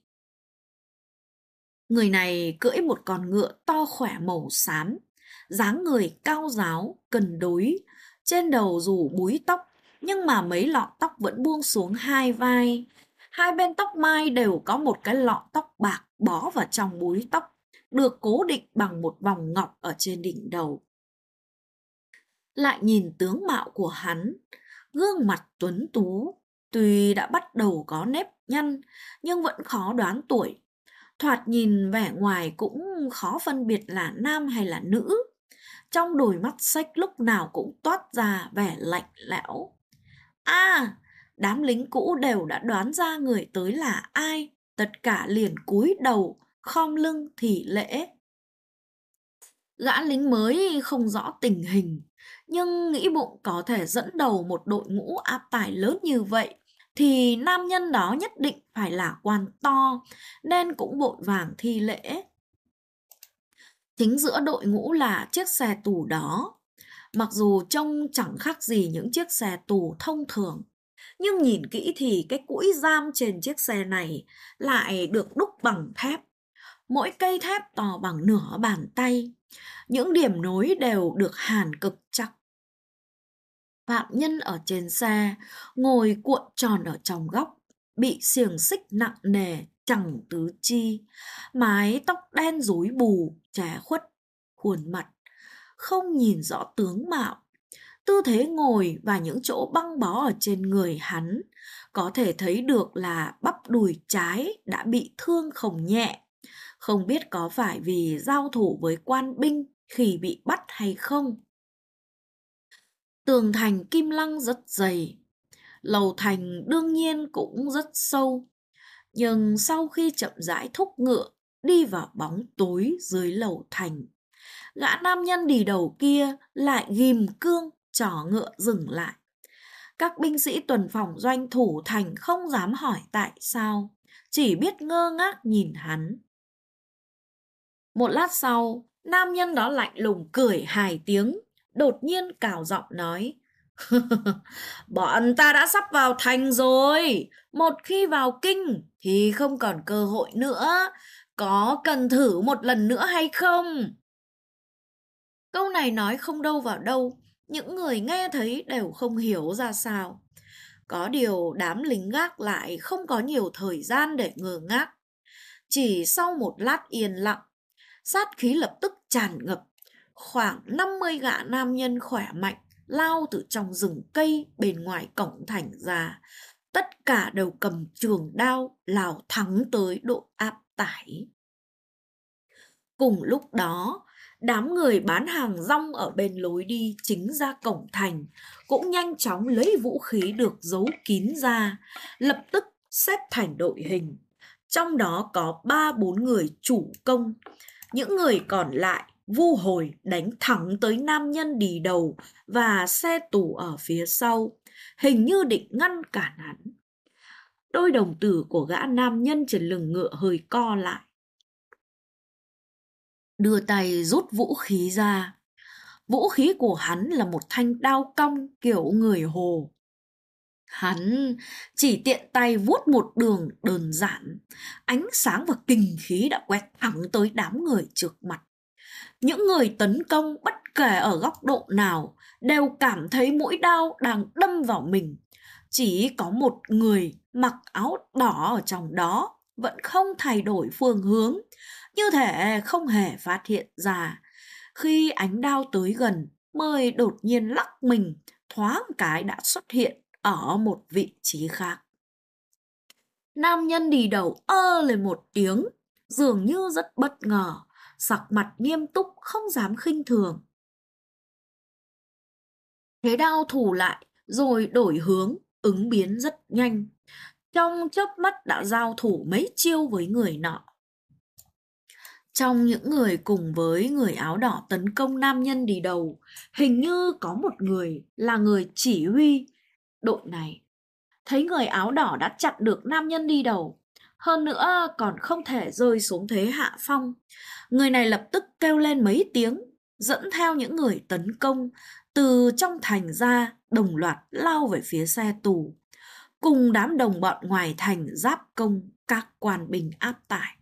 Người này cưỡi một con ngựa to khỏe màu xám, dáng người cao ráo, cân đối, trên đầu dù búi tóc, nhưng mà mấy lọn tóc vẫn buông xuống hai vai. Hai bên tóc mai đều có một cái lọn tóc bạc bó vào trong búi tóc, được cố định bằng một vòng ngọc ở trên đỉnh đầu. Lại nhìn tướng mạo của hắn, gương mặt tuấn tú, tuy đã bắt đầu có nếp nhăn, nhưng vẫn khó đoán tuổi. Thoạt nhìn vẻ ngoài cũng khó phân biệt là nam hay là nữ. Trong đôi mắt xếch lúc nào cũng toát ra vẻ lạnh lẽo. Đám lính cũ đều đã đoán ra người tới là ai, tất cả liền cúi đầu, khom lưng thì lễ. Gã lính mới không rõ tình hình, nhưng nghĩ bụng có thể dẫn đầu một đội ngũ áp tải lớn như vậy, thì nam nhân đó nhất định phải là quan to, nên cũng vội vàng thi lễ. Chính giữa đội ngũ là chiếc xe tù đó. Mặc dù trông chẳng khác gì những chiếc xe tù thông thường, nhưng nhìn kỹ thì cái cũi giam trên chiếc xe này lại được đúc bằng thép. Mỗi cây thép to bằng nửa bàn tay. Những điểm nối đều được hàn cực chắc. Phạm nhân ở trên xe ngồi cuộn tròn ở trong góc, bị xiềng xích nặng nề chẳng tứ chi, mái tóc đen rối bù, che khuất khuôn mặt, không nhìn rõ tướng mạo. Tư thế ngồi và những chỗ băng bó ở trên người hắn có thể thấy được là bắp đùi trái đã bị thương không nhẹ. Không biết có phải vì giao thủ với quan binh khi bị bắt hay không. Tường thành Kim Lăng rất dày, lầu thành đương nhiên cũng rất sâu. Nhưng sau khi chậm rãi thúc ngựa đi vào bóng tối dưới lầu thành, gã nam nhân đi đầu kia lại ghim cương trỏ ngựa dừng lại. Các binh sĩ tuần phòng doanh thủ thành không dám hỏi tại sao, chỉ biết ngơ ngác nhìn hắn. Một lát sau, nam nhân đó lạnh lùng cười 2 tiếng, đột nhiên cào giọng nói: Bọn ta đã sắp vào thành rồi, một khi vào kinh thì không còn cơ hội nữa, có cần thử một lần nữa hay không? Câu này nói không đâu vào đâu, những người nghe thấy đều không hiểu ra sao. Có điều đám lính gác lại không có nhiều thời gian để ngơ ngác. Chỉ sau một lát yên lặng, sát khí lập tức tràn ngập. Khoảng 50 gã nam nhân khỏe mạnh lao từ trong rừng cây bên ngoài cổng thành ra. Tất cả đều cầm trường đao lao thẳng tới độ áp tải. Cùng lúc đó, đám người bán hàng rong ở bên lối đi chính ra cổng thành cũng nhanh chóng lấy vũ khí được giấu kín ra, lập tức xếp thành đội hình. Trong đó có 3-4 người chủ công, những người còn lại vu hồi đánh thẳng tới nam nhân đi đầu và xe tù ở phía sau, hình như định ngăn cản hắn. Đôi đồng tử của gã nam nhân trên lưng ngựa hơi co lại, đưa tay rút vũ khí ra. Vũ khí của hắn là một thanh đao cong kiểu người Hồ. Hắn chỉ tiện tay vuốt một đường đơn giản, ánh sáng và kình khí đã quét thẳng tới đám người trước mặt. Những người tấn công bất kể ở góc độ nào đều cảm thấy mũi đao đang đâm vào mình. Chỉ có một người mặc áo đỏ ở trong đó vẫn không thay đổi phương hướng, như thể không hề phát hiện ra. Khi ánh đao tới gần, mới đột nhiên lắc mình, thoáng cái đã xuất hiện ở một vị trí khác. Nam nhân đi đầu lên một tiếng, dường như rất bất ngờ, sắc mặt nghiêm túc không dám khinh thường. Thế đao thủ lại rồi đổi hướng, ứng biến rất nhanh. Trong chớp mắt đã giao thủ mấy chiêu với người nọ. Trong những người cùng với người áo đỏ tấn công nam nhân đi đầu, hình như có một người là người chỉ huy đội này. Thấy người áo đỏ đã chặn được nam nhân đi đầu, hơn nữa còn không thể rơi xuống thế hạ phong, người này lập tức kêu lên mấy tiếng, dẫn theo những người tấn công từ trong thành ra đồng loạt lao về phía xe tù, cùng đám đồng bọn ngoài thành giáp công các quan binh áp tải.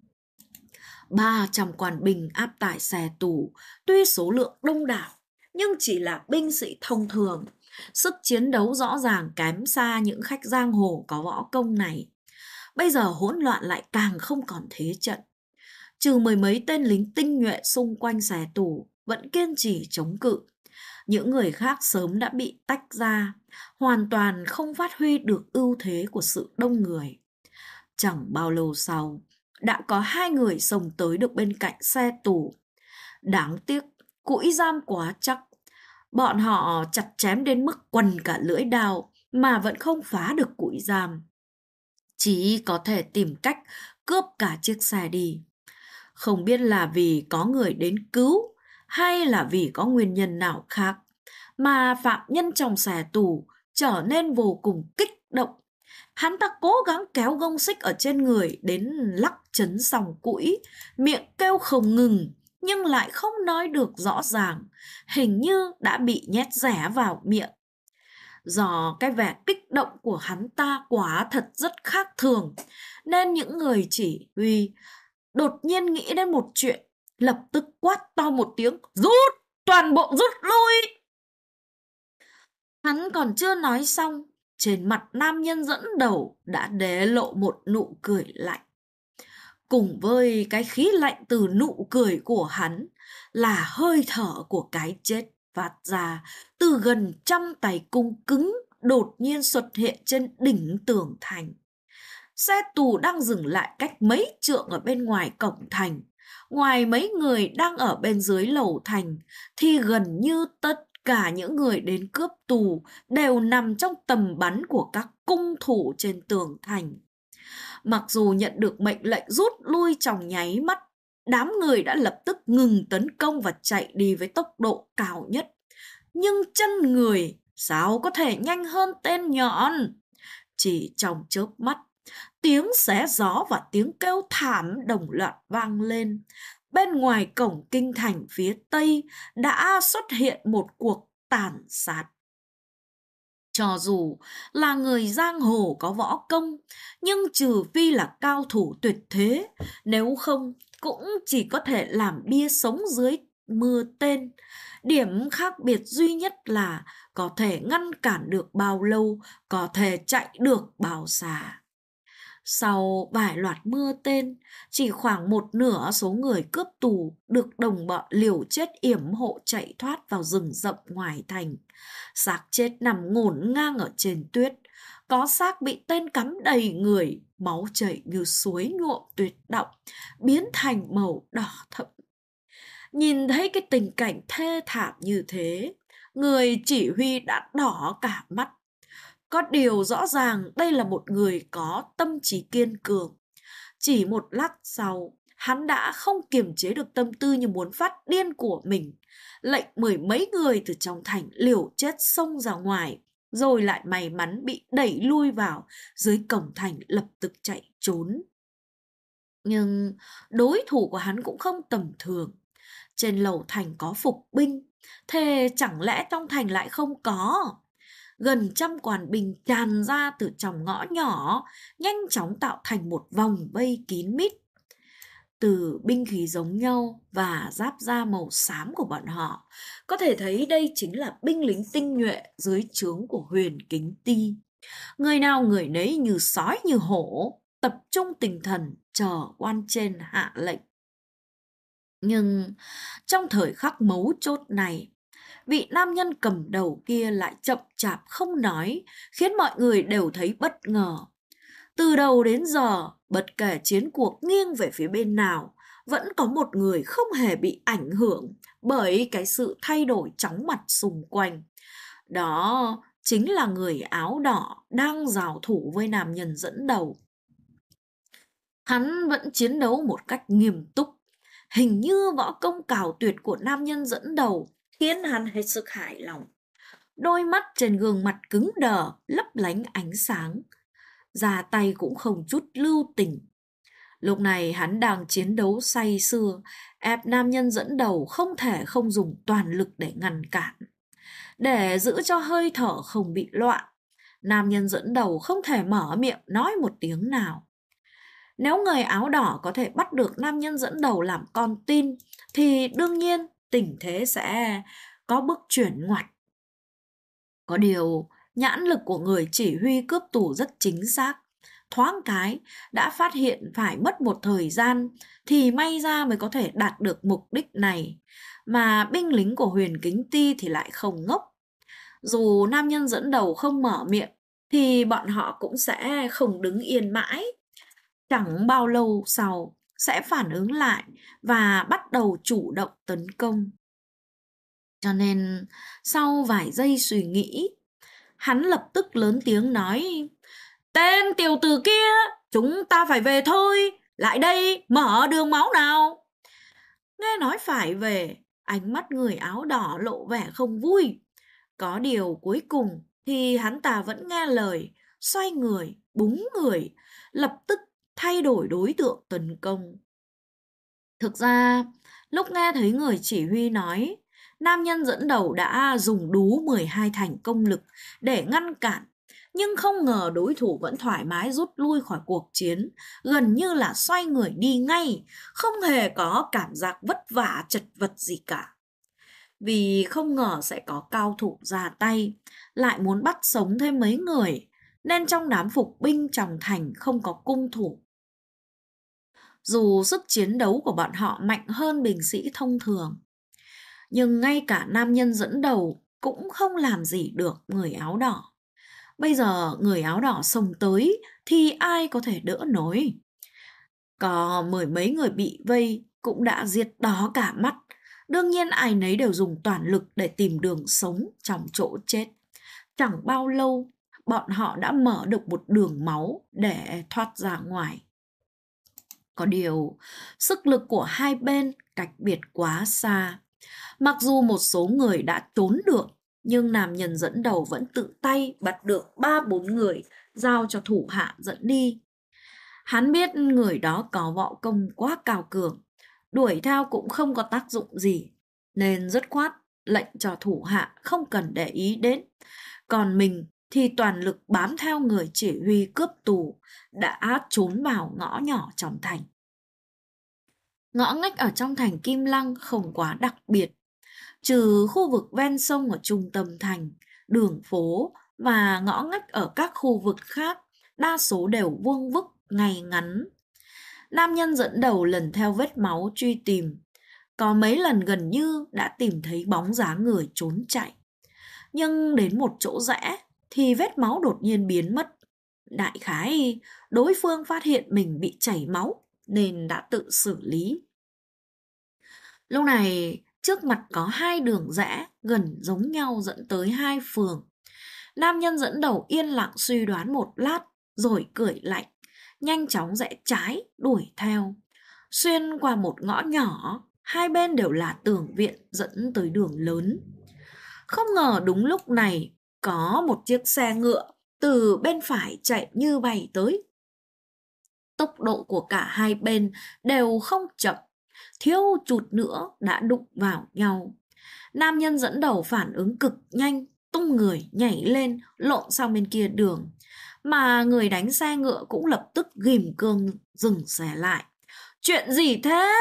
300 quan binh áp tải xe tù, tuy số lượng đông đảo nhưng chỉ là binh sĩ thông thường, sức chiến đấu rõ ràng kém xa những khách giang hồ có võ công này. Bây giờ hỗn loạn lại càng không còn thế trận. Trừ mười mấy tên lính tinh nhuệ xung quanh xe tù vẫn kiên trì chống cự, những người khác sớm đã bị tách ra, hoàn toàn không phát huy được ưu thế của sự đông người. Chẳng bao lâu sau, đã có 2 người xông tới được bên cạnh xe tù. Đáng tiếc, cũi giam quá chắc. Bọn họ chặt chém đến mức quằn cả lưỡi đao mà vẫn không phá được cũi giam. Chỉ có thể tìm cách cướp cả chiếc xe đi. Không biết là vì có người đến cứu hay là vì có nguyên nhân nào khác mà phạm nhân trong xe tù trở nên vô cùng kích động. Hắn ta cố gắng kéo gông xích ở trên người đến lắc chấn sòng cũi, miệng kêu không ngừng nhưng lại không nói được rõ ràng, hình như đã bị nhét rẻ vào miệng. Do cái vẻ kích động của hắn ta quả thật rất khác thường, nên những người chỉ huy đột nhiên nghĩ đến một chuyện, lập tức quát to một tiếng: rút, toàn bộ rút lui. Hắn còn chưa nói xong, trên mặt nam nhân dẫn đầu đã để lộ một nụ cười lạnh. cùng với cái khí lạnh từ nụ cười của hắn là hơi thở của cái chết phát ra từ gần trăm tay cung cứng đột nhiên xuất hiện trên đỉnh tường thành. Xe tù đang dừng lại cách mấy trượng ở bên ngoài cổng thành. Ngoài mấy người đang ở bên dưới lầu thành thì gần như tất cả những người đến cướp tù đều nằm trong tầm bắn của các cung thủ trên tường thành. Mặc dù nhận được mệnh lệnh rút lui trong nháy mắt, đám người đã lập tức ngừng tấn công và chạy đi với tốc độ cao nhất. Nhưng chân người sao có thể nhanh hơn tên nhọn? Chỉ trong chớp mắt, tiếng xé gió và tiếng kêu thảm đồng loạt vang lên. Bên ngoài cổng kinh thành phía tây đã xuất hiện một cuộc tàn sát. Cho dù là người giang hồ có võ công, nhưng trừ phi là cao thủ tuyệt thế, nếu không cũng chỉ có thể làm bia sống dưới mưa tên. Điểm khác biệt duy nhất là có thể ngăn cản được bao lâu, có thể chạy được bao xa. Sau vài loạt mưa tên, chỉ khoảng một nửa số người cướp tù được đồng bọn liều chết yểm hộ chạy thoát vào rừng rậm ngoài thành. Xác chết nằm ngổn ngang ở trên tuyết, có xác bị tên cắm đầy người, máu chảy như suối nhuộm tuyết động, biến thành màu đỏ thẫm. Nhìn thấy cái tình cảnh thê thảm như thế, người chỉ huy đã đỏ cả mắt. Có điều rõ ràng đây là một người có tâm trí kiên cường. Chỉ một lát sau, hắn đã không kiềm chế được tâm tư như muốn phát điên của mình. Lệnh mười mấy người từ trong thành liều chết xông ra ngoài, rồi lại may mắn bị đẩy lui vào dưới cổng thành lập tức chạy trốn. Nhưng đối thủ của hắn cũng không tầm thường. Trên lầu thành có phục binh, thế chẳng lẽ trong thành lại không có? Gần trăm quan binh tràn ra từ trong ngõ nhỏ, nhanh chóng tạo thành một vòng vây kín mít. Từ binh khí giống nhau và giáp da màu xám của bọn họ, có thể thấy đây chính là binh lính tinh nhuệ dưới trướng của Huyền Kính Ti. Người nào người nấy như sói như hổ, tập trung tinh thần chờ quan trên hạ lệnh. Nhưng trong thời khắc mấu chốt này, vị nam nhân cầm đầu kia lại chậm chạp không nói, khiến mọi người đều thấy bất ngờ. Từ đầu đến giờ, bất kể chiến cuộc nghiêng về phía bên nào, vẫn có một người không hề bị ảnh hưởng bởi cái sự thay đổi chóng mặt xung quanh. Đó chính là người áo đỏ đang giao thủ với nam nhân dẫn đầu. Hắn vẫn chiến đấu một cách nghiêm túc. Hình như võ công cào tuyệt của nam nhân dẫn đầu khiến hắn hết sức hài lòng. Đôi mắt trên gương mặt cứng đờ, lấp lánh ánh sáng. Da tay cũng không chút lưu tình. Lúc này hắn đang chiến đấu say sưa, ép nam nhân dẫn đầu không thể không dùng toàn lực để ngăn cản. Để giữ cho hơi thở không bị loạn, nam nhân dẫn đầu không thể mở miệng nói một tiếng nào. Nếu người áo đỏ có thể bắt được nam nhân dẫn đầu làm con tin, thì đương nhiên tình thế sẽ có bước chuyển ngoặt. Có điều, nhãn lực của người chỉ huy cướp tù rất chính xác. Thoáng cái đã phát hiện phải mất một thời gian thì may ra mới có thể đạt được mục đích này. Mà binh lính của Huyền Kính Ti thì lại không ngốc. Dù nam nhân dẫn đầu không mở miệng thì bọn họ cũng sẽ không đứng yên mãi. Chẳng bao lâu sau sẽ phản ứng lại và bắt đầu chủ động tấn công. Cho nên sau vài giây suy nghĩ, hắn lập tức lớn tiếng nói: "Tên tiểu tử kia, chúng ta phải về thôi, lại đây, mở đường máu nào." Nghe nói phải về, ánh mắt người áo đỏ lộ vẻ không vui. Có điều cuối cùng thì hắn ta vẫn nghe lời, xoay người, búng người, lập tức thay đổi đối tượng tấn công. Thực ra, lúc nghe thấy người chỉ huy nói, nam nhân dẫn đầu đã dùng đú 12 thành công lực để ngăn cản, nhưng không ngờ đối thủ vẫn thoải mái rút lui khỏi cuộc chiến, gần như là xoay người đi ngay, không hề có cảm giác vất vả chật vật gì cả. Vì không ngờ sẽ có cao thủ ra tay, lại muốn bắt sống thêm mấy người, nên trong đám phục binh trong thành không có cung thủ. dù sức chiến đấu của bọn họ mạnh hơn binh sĩ thông thường. Nhưng ngay cả nam nhân dẫn đầu cũng không làm gì được người áo đỏ. Bây giờ người áo đỏ xông tới thì ai có thể đỡ nổi. Có 10 mấy người bị vây cũng đã giết đỏ cả mắt. Đương nhiên ai nấy đều dùng toàn lực để tìm đường sống trong chỗ chết. Chẳng bao lâu, bọn họ đã mở được một đường máu để thoát ra ngoài. Có điều, sức lực của hai bên cách biệt quá xa. Mặc dù một số người đã trốn được, nhưng nam nhân dẫn đầu vẫn tự tay bắt được 3-4 người, giao cho thủ hạ dẫn đi. Hắn biết người đó có võ công quá cao cường, đuổi theo cũng không có tác dụng gì, nên dứt khoát lệnh cho thủ hạ không cần để ý đến. Còn mình thì toàn lực bám theo người chỉ huy cướp tù, đã trốn vào ngõ nhỏ trong thành. Ngõ ngách ở trong thành Kim Lăng không quá đặc biệt, trừ khu vực ven sông ở trung tâm thành, đường phố và ngõ ngách ở các khu vực khác, đa số đều vuông vức, ngay ngắn. Nam nhân dẫn đầu lần theo vết máu truy tìm, có mấy lần gần như đã tìm thấy bóng dáng người trốn chạy. Nhưng đến một chỗ rẽ thì vết máu đột nhiên biến mất. Đại khái đối phương phát hiện mình bị chảy máu nên đã tự xử lý. Lúc này trước mặt có 2 đường rẽ gần giống nhau dẫn tới 2 phường. Nam nhân dẫn đầu yên lặng suy đoán một lát rồi cười lạnh, nhanh chóng rẽ trái đuổi theo. Xuyên qua một ngõ nhỏ, hai bên đều là tường viện dẫn tới đường lớn. Không ngờ đúng lúc này có một chiếc xe ngựa từ bên phải chạy như bay tới. Tốc độ của cả hai bên đều không chậm, thiếu chút nữa đã đụng vào nhau. Nam nhân dẫn đầu phản ứng cực nhanh, tung người nhảy lên lộn sang bên kia đường, mà người đánh xe ngựa cũng lập tức ghim cương dừng xe lại. Chuyện gì thế?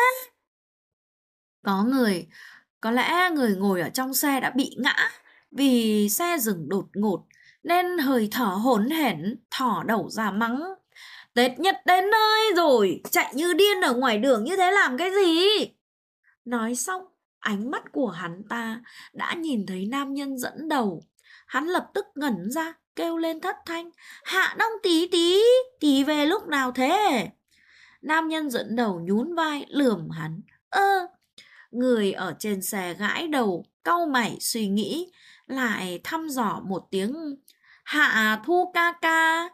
Có lẽ người ngồi ở trong xe đã bị ngã vì xe dừng đột ngột nên hơi thở hổn hển thỏ đầu ra mắng. Tết Nhật đến nơi rồi, chạy như điên ở ngoài đường như thế làm cái gì? Nói xong, ánh mắt của hắn ta đã nhìn thấy nam nhân dẫn đầu. Hắn lập tức ngẩn ra, kêu lên thất thanh. Hạ Đông tí tí, tí về lúc nào thế? Nam nhân dẫn đầu nhún vai, lườm hắn. Người ở trên xe gãi đầu, cau mày suy nghĩ, lại thăm dò một tiếng. Hạ Thu ca ca.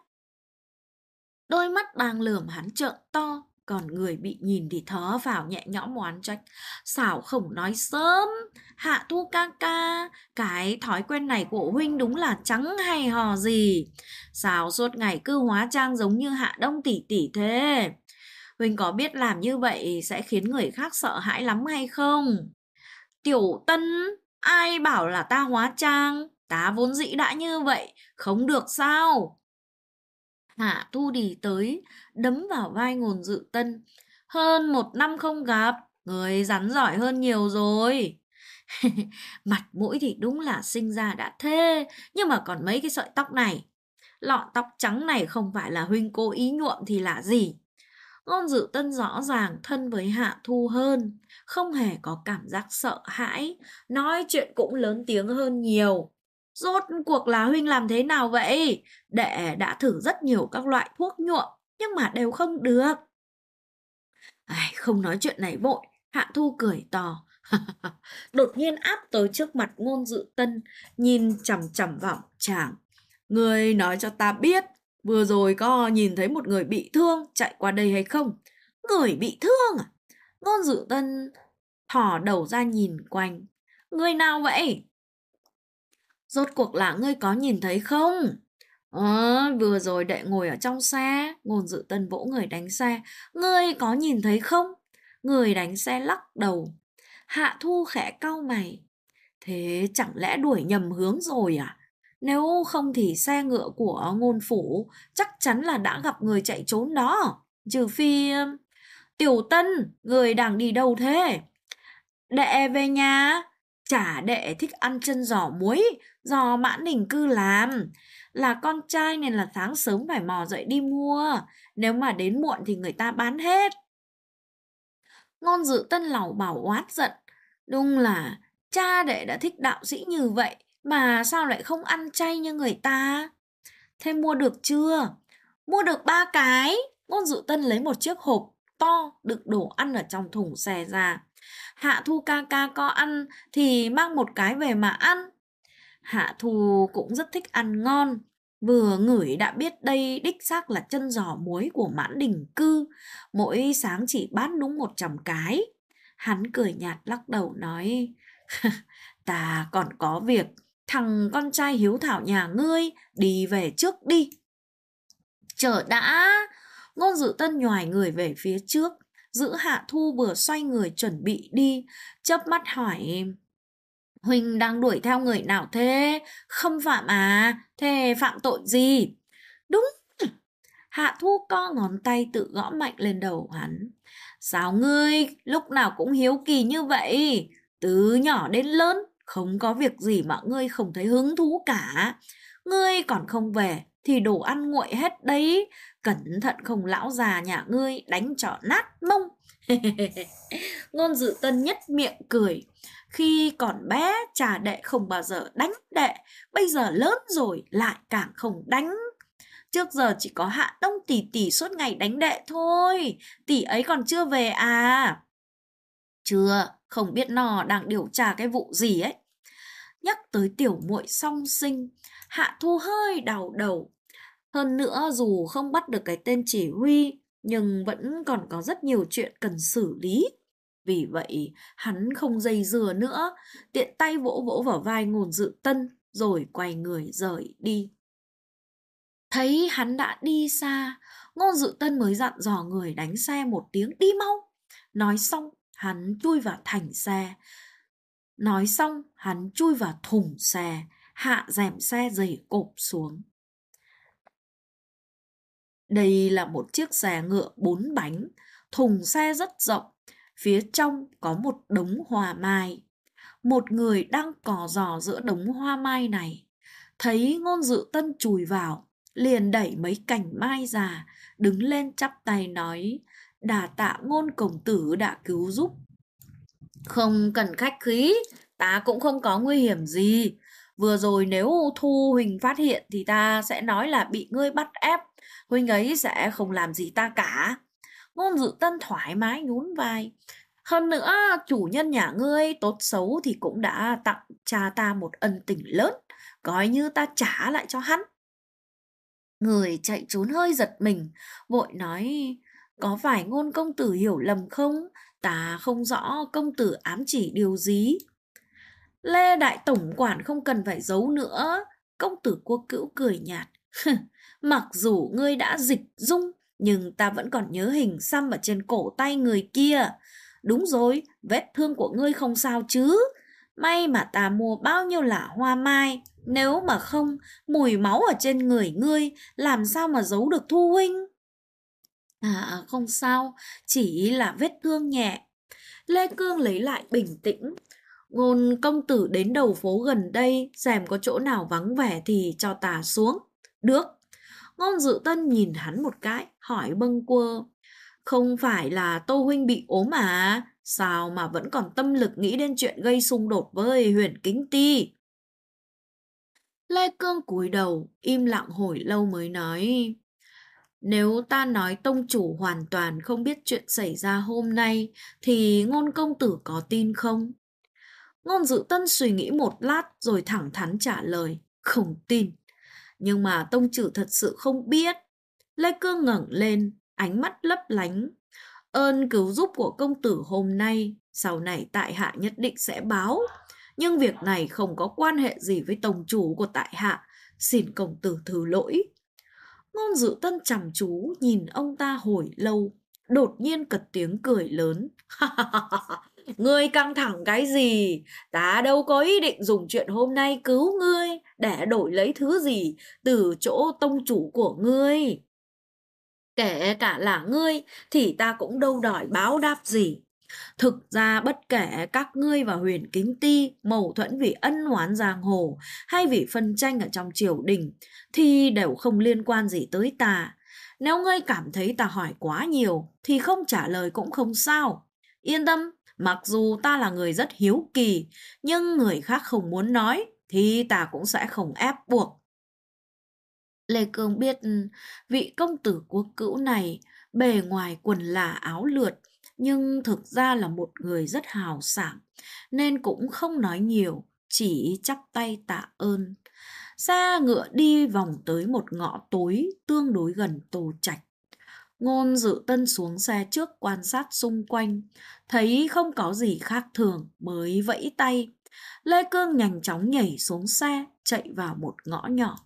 Đôi mắt đang lườm hắn trợn to, còn người bị nhìn thì thở vào nhẹ nhõm oán trách. Sao không nói sớm? Hạ Thu ca ca, cái thói quen này của huynh đúng là chẳng hay hò gì. Sao suốt ngày cứ hóa trang giống như Hạ Đông tỷ tỷ thế? Huynh có biết làm như vậy sẽ khiến người khác sợ hãi lắm hay không? Tiểu Tân, ai bảo là ta hóa trang? Ta vốn dĩ đã như vậy, không được sao? Hạ Thu đi tới, đấm vào vai Ngôn Dự Tân. Hơn 1 năm không gặp, người rắn giỏi hơn nhiều rồi. Mặt mũi thì đúng là sinh ra đã thê, nhưng mà còn mấy cái sợi tóc này. Lọn tóc trắng này không phải là huynh cố ý nhuộm thì là gì? Ngôn Dự Tân rõ ràng thân với Hạ Thu hơn, không hề có cảm giác sợ hãi, nói chuyện cũng lớn tiếng hơn nhiều. Rốt cuộc là huynh làm thế nào vậy? Đệ đã thử rất nhiều các loại thuốc nhuộm, nhưng mà đều không được. Không nói chuyện này vội, Hạ Thu cười to. Đột nhiên áp tới trước mặt Ngôn Dự Tân, nhìn chằm chằm vào chàng. Người nói cho ta biết, vừa rồi có nhìn thấy một người bị thương chạy qua đây hay không? Người bị thương à? Ngôn Dự Tân thỏ đầu ra nhìn quanh. Người nào vậy? Rốt cuộc là ngươi có nhìn thấy không? Vừa rồi đệ ngồi ở trong xe. Ngôn Dự Tân vỗ người đánh xe. Ngươi có nhìn thấy không? Người đánh xe lắc đầu. Hạ Thu khẽ cau mày. Thế chẳng lẽ đuổi nhầm hướng rồi à? Nếu không thì xe ngựa của Ngôn phủ chắc chắn là đã gặp người chạy trốn đó. Trừ phi... Tiểu Tân, người đang đi đâu thế? Đệ về nhà. Chả đệ thích ăn chân giò muối do Mãn Đình Cư làm. Là con trai nên là sáng sớm phải mò dậy đi mua. Nếu mà đến muộn thì người ta bán hết. Ngôn Dự Tân lảo bảo oát giận. Đúng là cha đệ đã thích đạo sĩ như vậy, mà sao lại không ăn chay như người ta? Thế mua được chưa? Mua được 3 cái. Ngôn Dự Tân lấy một chiếc hộp to đựng đồ ăn ở trong thùng xè ra. Hạ Thu ca ca có ăn thì mang một cái về mà ăn. Hạ Thu cũng rất thích ăn ngon. Vừa ngửi đã biết đây đích xác là chân giò muối của Mãn Đình Cư. Mỗi sáng chỉ bán đúng 100 cái. Hắn cười nhạt lắc đầu nói, ta còn có việc, thằng con trai hiếu thảo nhà ngươi đi về trước đi. Chờ đã. Ngôn Dự Tân nhoài người về phía trước, giữ Hạ Thu vừa xoay người chuẩn bị đi, chớp mắt hỏi, Huynh đang đuổi theo người nào thế? Không phạm à? Thế phạm tội gì? Đúng. Hạ Thu co ngón tay tự gõ mạnh lên đầu hắn. Sao ngươi lúc nào cũng hiếu kỳ như vậy? Từ nhỏ đến lớn, không có việc gì mà ngươi không thấy hứng thú cả. Ngươi còn không về thì đồ ăn nguội hết đấy. Cẩn thận không lão già nhà ngươi đánh cho nát mông. Ngôn Dự Tân nhất miệng cười. Khi còn bé cha đệ không bao giờ đánh đệ, bây giờ lớn rồi lại càng không đánh. Trước giờ chỉ có Hạ Tông tỷ tỷ suốt ngày đánh đệ thôi. Tỷ ấy còn chưa về à? Chưa, không biết nó đang điều tra cái vụ gì ấy. Nhắc tới tiểu muội song sinh, Hạ Thu hơi đau đầu. Hơn nữa dù không bắt được cái tên chỉ huy, nhưng vẫn còn có rất nhiều chuyện cần xử lý. Vì vậy, hắn không dây dưa nữa, tiện tay vỗ vỗ vào vai Ngôn Dự Tân, rồi quay người rời đi. Thấy hắn đã đi xa, Ngôn Dự Tân mới dặn dò người đánh xe một tiếng đi mau. Nói xong, hắn chui vào thành xe. Nói xong, hắn chui vào thùng xe, hạ rèm xe dày cộp xuống. Đây là một chiếc xe ngựa 4 bánh, thùng xe rất rộng, phía trong có một đống hoa mai. Một người đang cò giò giữa đống hoa mai này. Thấy Ngôn Dự Tân chùi vào, liền đẩy mấy cành mai ra, đứng lên chắp tay nói, đà tạ Ngôn công tử đã cứu giúp. Không cần khách khí, ta cũng không có nguy hiểm gì. Vừa rồi nếu Thu Huỳnh phát hiện thì ta sẽ nói là bị ngươi bắt ép. Huynh ấy sẽ không làm gì ta cả. Ngôn Dự Tân thoải mái nhún vai. Hơn nữa, chủ nhân nhà ngươi tốt xấu thì cũng đã tặng cha ta một ân tình lớn, coi như ta trả lại cho hắn. Người chạy trốn hơi giật mình, vội nói, có phải Ngôn công tử hiểu lầm không? Ta không rõ công tử ám chỉ điều gì. Lê đại tổng quản không cần phải giấu nữa. Công tử Quốc Cữu cười nhạt. Mặc dù ngươi đã dịch dung, nhưng ta vẫn còn nhớ hình xăm ở trên cổ tay người kia. Đúng rồi, vết thương của ngươi không sao chứ. May mà ta mua bao nhiêu lả hoa mai. Nếu mà không, mùi máu ở trên người ngươi làm sao mà giấu được Thu huynh? À không sao, chỉ là vết thương nhẹ. Lê Cương lấy lại bình tĩnh. Ngôn công tử đến đầu phố gần đây, xem có chỗ nào vắng vẻ thì cho ta xuống. Được. Ngôn Dự Tân nhìn hắn một cái, hỏi bâng quơ. Không phải là Tô huynh bị ốm à? Sao mà vẫn còn tâm lực nghĩ đến chuyện gây xung đột với Huyền Kính Ti? Lê Cương cúi đầu, im lặng hồi lâu mới nói. Nếu ta nói tông chủ hoàn toàn không biết chuyện xảy ra hôm nay, thì Ngôn công tử có tin không? Ngôn Dự Tân suy nghĩ một lát rồi thẳng thắn trả lời. Không tin. Nhưng mà tông chủ thật sự không biết. Lê Cương ngẩng lên, ánh mắt lấp lánh. Ơn cứu giúp của công tử hôm nay, sau này tại hạ nhất định sẽ báo. Nhưng việc này không có quan hệ gì với tông chủ của tại hạ. Xin công tử thứ lỗi. Ngôn Dự Tân chăm chú nhìn ông ta hồi lâu, đột nhiên cất tiếng cười lớn. Ngươi căng thẳng cái gì? Ta đâu có ý định dùng chuyện hôm nay cứu ngươi để đổi lấy thứ gì từ chỗ tông chủ của ngươi. Kể cả là ngươi thì ta cũng đâu đòi báo đáp gì. Thực ra bất kể các ngươi và Huyền Kính Ti mâu thuẫn vì ân oán giang hồ hay vì phân tranh ở trong triều đình thì đều không liên quan gì tới ta. Nếu ngươi cảm thấy ta hỏi quá nhiều thì không trả lời cũng không sao. Yên tâm, mặc dù ta là người rất hiếu kỳ, nhưng người khác không muốn nói thì ta cũng sẽ không ép buộc. Lê Cương biết vị công tử quốc cữu này bề ngoài quần là áo lượt, nhưng thực ra là một người rất hào sảng, nên cũng không nói nhiều, chỉ chắp tay tạ ơn. Xe ngựa đi vòng tới một ngõ tối tương đối gần Tô Trạch. Ngôn Dự Tân xuống xe trước quan sát xung quanh, thấy không có gì khác thường mới vẫy tay. Lê Cương nhanh chóng nhảy xuống xe, chạy vào một ngõ nhỏ.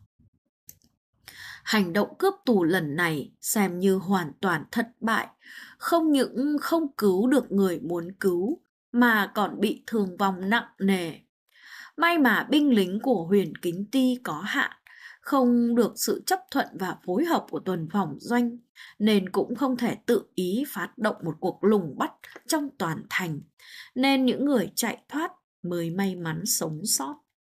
Hành động cướp tù lần này xem như hoàn toàn thất bại, không những không cứu được người muốn cứu, mà còn bị thương vong nặng nề. May mà binh lính của Huyền Kính Ti có hạn, không được sự chấp thuận và phối hợp của tuần phòng doanh, nên cũng không thể tự ý phát động một cuộc lùng bắt trong toàn thành, nên những người chạy thoát mới may mắn sống sót.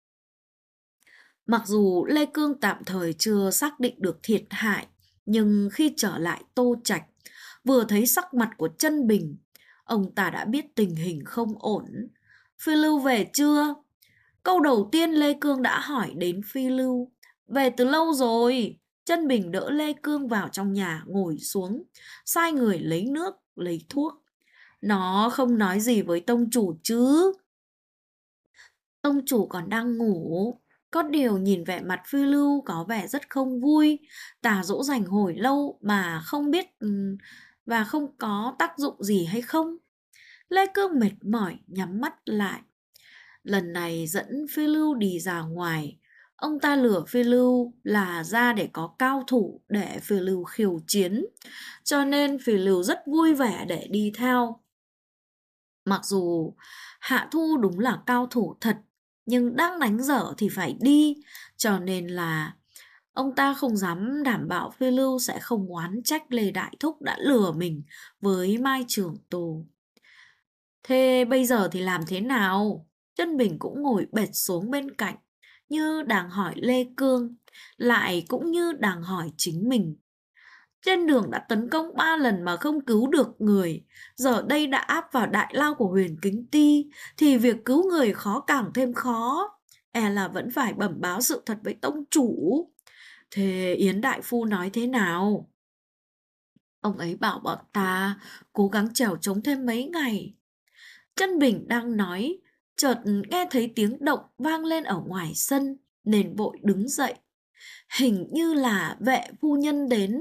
Mặc dù Lê Cương tạm thời chưa xác định được thiệt hại, nhưng khi trở lại Tô Trạch, vừa thấy sắc mặt của Chân Bình, ông ta đã biết tình hình không ổn. Phi Lưu về chưa? Câu đầu tiên Lê Cương đã hỏi đến Phi Lưu. Về từ lâu rồi. Chân Bình đỡ Lê Cương vào trong nhà ngồi xuống, sai người lấy nước, lấy thuốc. Nó không nói gì với tông chủ chứ? Tông chủ còn đang ngủ. Có điều nhìn vẻ mặt Phi Lưu có vẻ rất không vui. Ta dỗ dành hồi lâu mà không biết và không có tác dụng gì hay không. Lê Cương mệt mỏi nhắm mắt lại. Lần này dẫn Phi Lưu đi ra ngoài, ông ta lừa Phi Lưu là ra để có cao thủ để Phi Lưu khiêu chiến, cho nên Phi Lưu rất vui vẻ để đi theo. Mặc dù Hạ Thu đúng là cao thủ thật, nhưng đang đánh dở thì phải đi, cho nên là ông ta không dám đảm bảo Phi Lưu sẽ không oán trách Lê Đại Thúc đã lừa mình với Mai Trường Tù. Thế bây giờ thì làm thế nào? Chân Bình cũng ngồi bệt xuống bên cạnh, như đang hỏi Lê Cương, lại cũng như đang hỏi chính mình. Trên đường đã tấn công 3 lần mà không cứu được người, giờ đây đã áp vào đại lao của Huyền Kính Ti, thì việc cứu người khó càng thêm khó. E là vẫn phải bẩm báo sự thật với tông chủ. Thế Yến Đại Phu nói thế nào? Ông ấy bảo bọn ta cố gắng trèo trống thêm mấy ngày. Chân Bình đang nói, chợt nghe thấy tiếng động vang lên ở ngoài sân, nên vội đứng dậy. Hình như là vệ phu nhân đến.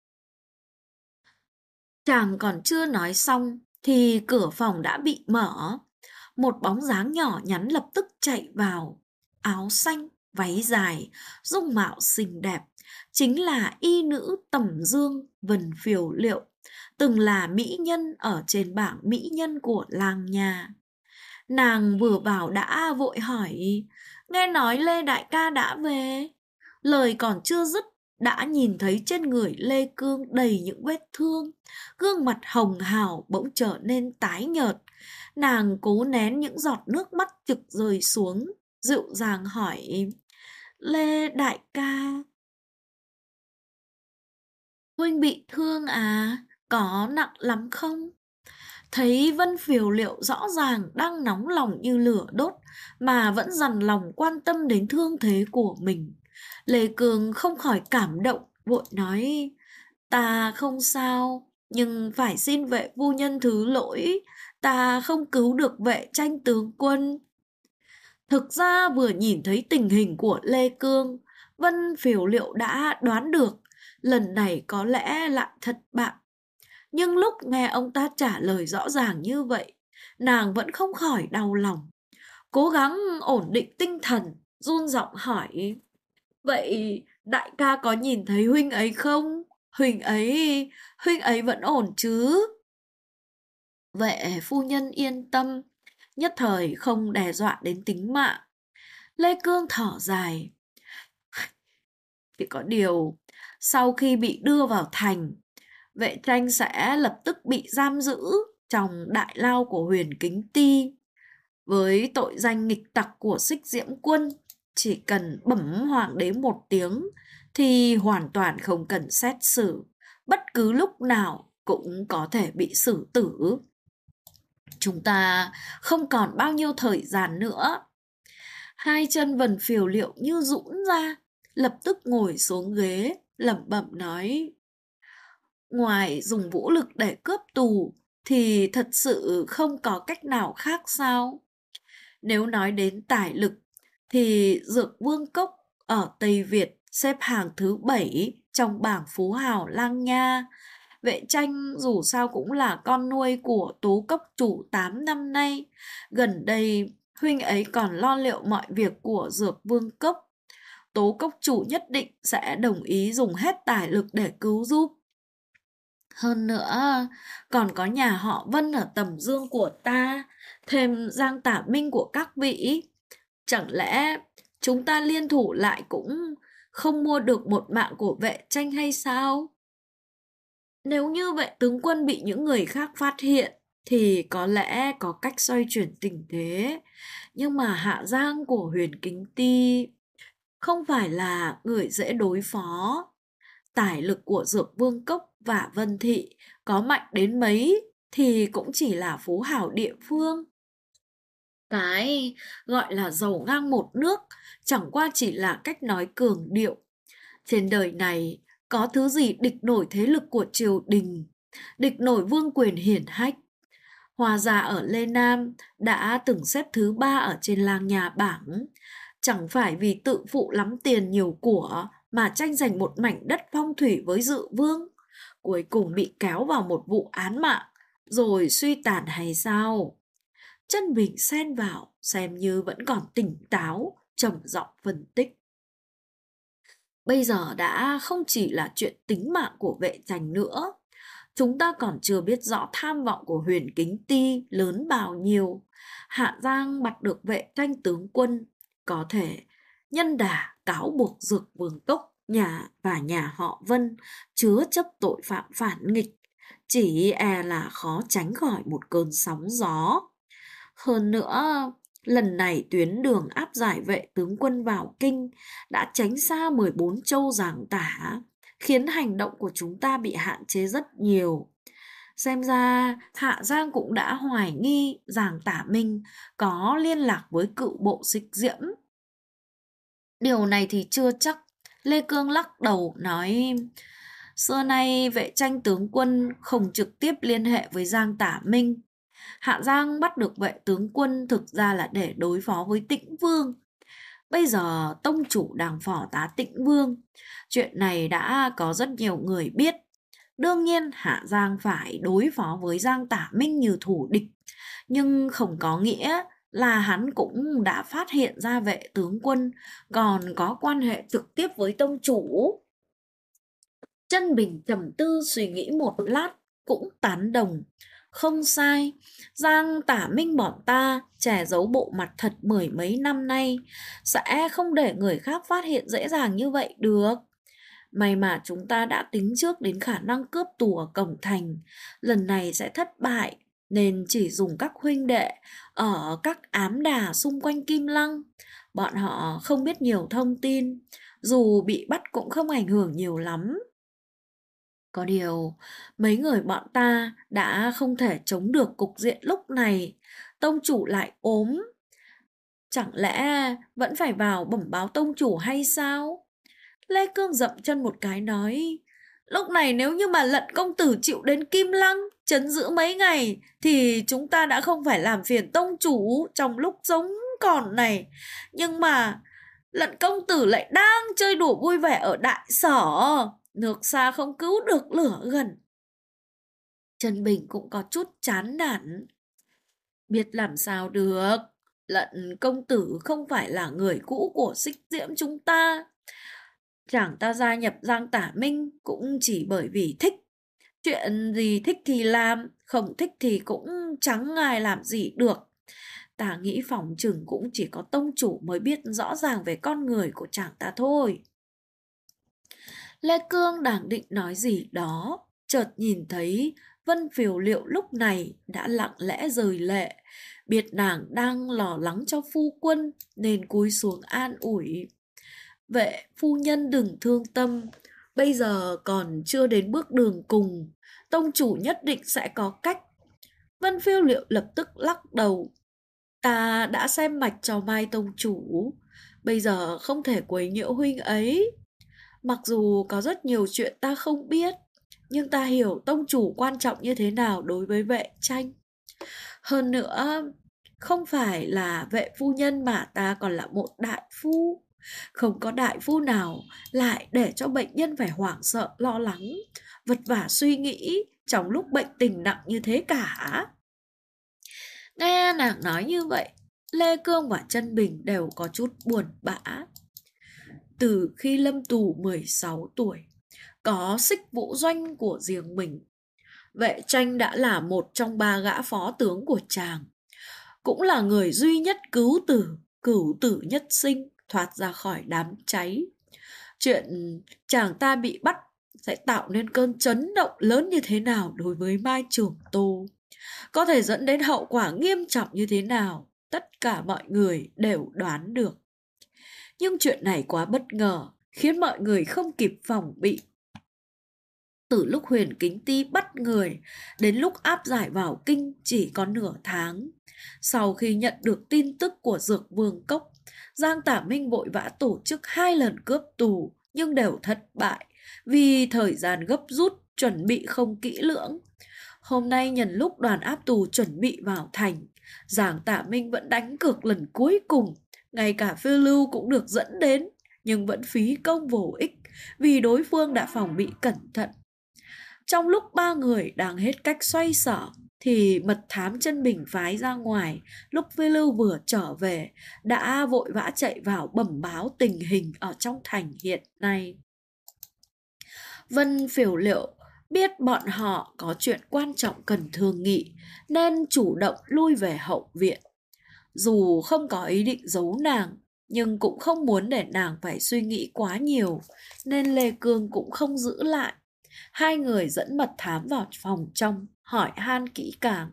Chàng còn chưa nói xong, thì cửa phòng đã bị mở. Một bóng dáng nhỏ nhắn lập tức chạy vào. Áo xanh, váy dài, dung mạo xinh đẹp. Chính là y nữ Tầm Dương Vân Phiều Liệu, từng là mỹ nhân ở trên bảng mỹ nhân của làng nhà. Nàng vừa vào đã vội hỏi, nghe nói Lê Đại ca đã về. Lời còn chưa dứt, đã nhìn thấy trên người Lê Cương đầy những vết thương. Gương mặt hồng hào bỗng trở nên tái nhợt. Nàng cố nén những giọt nước mắt trực rơi xuống, dịu dàng hỏi, Lê Đại ca, huynh bị thương à? Có nặng lắm không? Thấy Vân Phiều Liệu rõ ràng đang nóng lòng như lửa đốt mà vẫn dằn lòng quan tâm đến thương thế của mình. Lê Cường không khỏi cảm động, vội nói, ta không sao, nhưng phải xin vệ phu nhân thứ lỗi, ta không cứu được vệ tranh tướng quân. Thực ra vừa nhìn thấy tình hình của Lê Cương, Vân Phiều Liệu đã đoán được lần này có lẽ lại thất bại. Nhưng lúc nghe ông ta trả lời rõ ràng như vậy, nàng vẫn không khỏi đau lòng. Cố gắng ổn định tinh thần, run giọng hỏi, vậy đại ca có nhìn thấy huynh ấy không? Huynh ấy vẫn ổn chứ? Vệ phu nhân yên tâm, nhất thời không đe dọa đến tính mạng. Lê Cương thở dài. Chỉ có điều, sau khi bị đưa vào thành, vệ tranh sẽ lập tức bị giam giữ trong đại lao của Huyền Kính Ti. Với tội danh nghịch tặc của Xích Diễm Quân, chỉ cần bẩm hoàng đế một tiếng thì hoàn toàn không cần xét xử, bất cứ lúc nào cũng có thể bị xử tử. Chúng ta không còn bao nhiêu thời gian nữa. Hai chân Vân Phiều Liệu như giũn ra, lập tức ngồi xuống ghế, lẩm bẩm nói: ngoài dùng vũ lực để cướp tù thì thật sự không có cách nào khác sao? Nếu nói đến tài lực thì Dược Vương Cốc ở Tây Việt xếp hàng thứ 7 trong bảng phú hào Lang Nha. Vệ Tranh dù sao cũng là con nuôi của Tố Cốc chủ 8 năm nay. Gần đây huynh ấy còn lo liệu mọi việc của Dược Vương Cốc. Tố Cốc chủ nhất định sẽ đồng ý dùng hết tài lực để cứu giúp. Hơn nữa, còn có nhà họ Vân ở Tầm Dương của ta, thêm Giang Tả Minh của các vị. Chẳng lẽ chúng ta liên thủ lại cũng không mua được một mạng của Vệ Tranh hay sao? Nếu như Vệ tướng quân bị những người khác phát hiện, thì có lẽ có cách xoay chuyển tình thế. Nhưng mà Hạ Giang của Huyền Kính Ti không phải là người dễ đối phó. Tài lực của Dược Vương Cốc và Vân Thị có mạnh đến mấy thì cũng chỉ là phú hào địa phương. Cái gọi là giàu ngang một nước chẳng qua chỉ là cách nói cường điệu. Trên đời này có thứ gì địch nổi thế lực của triều đình, địch nổi vương quyền hiển hách. Hoa gia ở Lê Nam đã từng xếp thứ 3 ở trên Lang Nha bảng. Chẳng phải vì tự phụ lắm tiền nhiều của mà tranh giành một mảnh đất phong thủy với Dự Vương, cuối cùng bị kéo vào một vụ án mạng rồi suy tàn hay sao? Chân Bình xen vào, xem như vẫn còn tỉnh táo, trầm giọng phân tích. Bây giờ đã không chỉ là chuyện tính mạng của Vệ Tranh nữa. Chúng ta còn chưa biết rõ tham vọng của Huyền Kính Ti lớn bao nhiêu. Hạ Giang bắt được Vệ Tranh tướng quân, có thể nhân đả cáo buộc Dược Vương Cốc và nhà họ Vân chứa chấp tội phạm phản nghịch, chỉ e là khó tránh khỏi một cơn sóng gió. Hơn nữa, lần này tuyến đường áp giải Vệ tướng quân vào kinh đã tránh xa 14 châu Giàng Tả, khiến hành động của chúng ta bị hạn chế rất nhiều. Xem ra Hạ Giang cũng đã hoài nghi Giàng Tả Minh có liên lạc với cựu bộ Xích Diễm. Điều này thì chưa chắc. Lê Cương lắc đầu nói: xưa nay Vệ Tranh tướng quân không trực tiếp liên hệ với Giang Tả Minh. Hạ Giang bắt được Vệ tướng quân thực ra là để đối phó với Tĩnh Vương. Bây giờ tông chủ đang phò tá Tĩnh Vương. Chuyện này đã có rất nhiều người biết. Đương nhiên Hạ Giang phải đối phó với Giang Tả Minh như thủ địch, nhưng không có nghĩa là hắn cũng đã phát hiện ra Vệ tướng quân còn có quan hệ trực tiếp với tông chủ. Chân Bình trầm tư suy nghĩ một lát, cũng tán đồng. Không sai, Giang Tả Minh bọn ta che giấu bộ mặt thật 10 mấy năm nay, sẽ không để người khác phát hiện dễ dàng như vậy được. May mà chúng ta đã tính trước đến khả năng cướp tù ở cổng thành, lần này sẽ thất bại, nên chỉ dùng các huynh đệ ở các ám đà xung quanh Kim Lăng. Bọn họ không biết nhiều thông tin, dù bị bắt cũng không ảnh hưởng nhiều lắm. Có điều, mấy người bọn ta đã không thể chống được cục diện lúc này. Tông chủ lại ốm. Chẳng lẽ vẫn phải vào bẩm báo tông chủ hay sao? Lê Cương dậm chân một cái nói: lúc này nếu như mà Lận công tử chịu đến Kim Lăng trấn giữ mấy ngày thì chúng ta đã không phải làm phiền tông chủ trong lúc sống còn này. Nhưng mà Lận công tử lại đang chơi đùa vui vẻ ở đại sở, nước xa không cứu được lửa gần. Trần Bình cũng có chút chán nản. Biết làm sao được, Lận công tử không phải là người cũ của Xích Diễm chúng ta. Chàng ta gia nhập Giang Tả Minh cũng chỉ bởi vì thích. Chuyện gì thích thì làm, không thích thì cũng chẳng ai làm gì được. Ta nghĩ phỏng chừng cũng chỉ có tông chủ mới biết rõ ràng về con người của chàng ta thôi. Lê Cương đang định nói gì đó, chợt nhìn thấy Vân Phiều Liệu lúc này đã lặng lẽ rơi lệ. Biết nàng đang lo lắng cho phu quân nên cúi xuống an ủi. Vệ phu nhân đừng thương tâm, bây giờ còn chưa đến bước đường cùng, tông chủ nhất định sẽ có cách. Vân Phiêu Liệu lập tức lắc đầu. Ta đã xem mạch cho Mai tông chủ, bây giờ không thể quấy nhiễu huynh ấy. Mặc dù có rất nhiều chuyện ta không biết, nhưng ta hiểu tông chủ quan trọng như thế nào đối với vệ tranh. Hơn nữa, không phải là vệ phu nhân mà ta còn là một đại phu. Không có đại phu nào lại để cho bệnh nhân phải hoảng sợ, lo lắng, vật vã suy nghĩ trong lúc bệnh tình nặng như thế cả. Nghe nàng nói như vậy, Lê Cương và Chân Bình đều có chút buồn bã. Từ khi lâm tù 16 tuổi, có xích vũ doanh của riêng mình, Vệ Tranh đã là một trong 3 gã phó tướng của chàng, cũng là người duy nhất cửu tử nhất sinh thoát ra khỏi đám cháy. Chuyện chàng ta bị bắt sẽ tạo nên cơn chấn động lớn như thế nào đối với Mai Trường Tô, có thể dẫn đến hậu quả nghiêm trọng như thế nào, tất cả mọi người đều đoán được. Nhưng chuyện này quá bất ngờ, khiến mọi người không kịp phòng bị. Từ lúc Huyền Kính Ti bắt người đến lúc áp giải vào kinh chỉ có nửa tháng. Sau khi nhận được tin tức của Dược Vương Cốc, Giang Tả Minh vội vã tổ chức 2 lần cướp tù nhưng đều thất bại vì thời gian gấp rút, chuẩn bị không kỹ lưỡng. Hôm nay nhân lúc đoàn áp tù chuẩn bị vào thành, Giang Tả Minh vẫn đánh cược lần cuối cùng. Ngay cả phiêu lưu cũng được dẫn đến, nhưng vẫn phí công vô ích vì đối phương đã phòng bị cẩn thận. Trong lúc 3 người đang hết cách xoay sở, thì mật thám Chân Bình phái ra ngoài, lúc phiêu lưu vừa trở về, đã vội vã chạy vào bẩm báo tình hình ở trong thành hiện nay. Vân Phiểu Liệu biết bọn họ có chuyện quan trọng cần thương nghị, nên chủ động lui về hậu viện. Dù không có ý định giấu nàng, nhưng cũng không muốn để nàng phải suy nghĩ quá nhiều, nên Lê Cương cũng không giữ lại. 2 người dẫn mật thám vào phòng trong, hỏi han kỹ càng.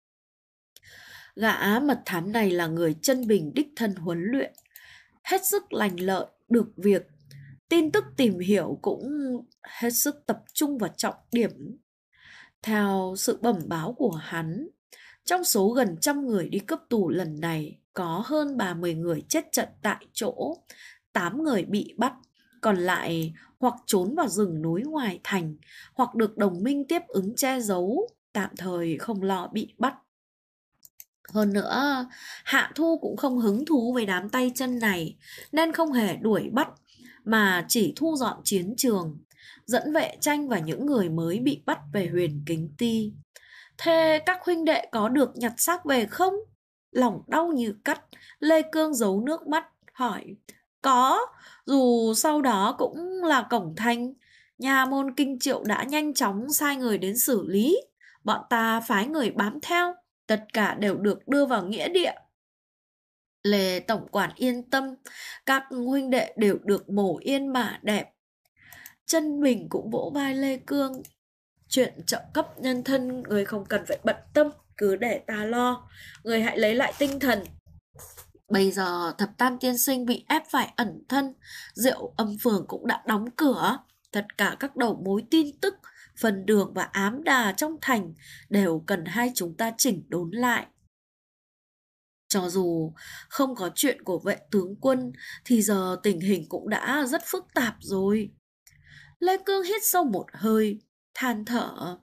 Gã mật thám này là người Chân Bình đích thân huấn luyện, hết sức lành lợi, được việc. Tin tức tìm hiểu cũng hết sức tập trung vào trọng điểm. Theo sự bẩm báo của hắn, trong số gần 100 người đi cấp tù lần này, có hơn 30 người chết trận tại chỗ, 8 người bị bắt, còn lại hoặc trốn vào rừng núi ngoài thành, hoặc được đồng minh tiếp ứng che giấu, tạm thời không lo bị bắt. Hơn nữa, Hạ Thu cũng không hứng thú với đám tay chân này, nên không hề đuổi bắt, mà chỉ thu dọn chiến trường, dẫn Vệ Tranh và những người mới bị bắt về Huyền Kính Ti. Thế các huynh đệ có được nhặt xác về không? Lòng đau như cắt, Lê Cương giấu nước mắt, hỏi. Có, dù sau đó cũng là cổng thành, nhà môn Kinh Triệu đã nhanh chóng sai người đến xử lý. Bọn ta phái người bám theo, tất cả đều được đưa vào nghĩa địa. Lê tổng quản yên tâm, các huynh đệ đều được mổ yên mà đẹp. Chân Bình cũng vỗ vai Lê Cương. Chuyện trợ cấp nhân thân người không cần phải bận tâm, cứ để ta lo. Người hãy lấy lại tinh thần. Bây giờ Thập Tam tiên sinh bị ép phải ẩn thân, Diệu Âm Phường cũng đã đóng cửa. Tất cả các đầu mối tin tức, phần đường và ám đà trong thành đều cần hai chúng ta chỉnh đốn lại. Cho dù không có chuyện của Vệ tướng quân thì giờ tình hình cũng đã rất phức tạp rồi. Lê Cương hít sâu một hơi, than thở.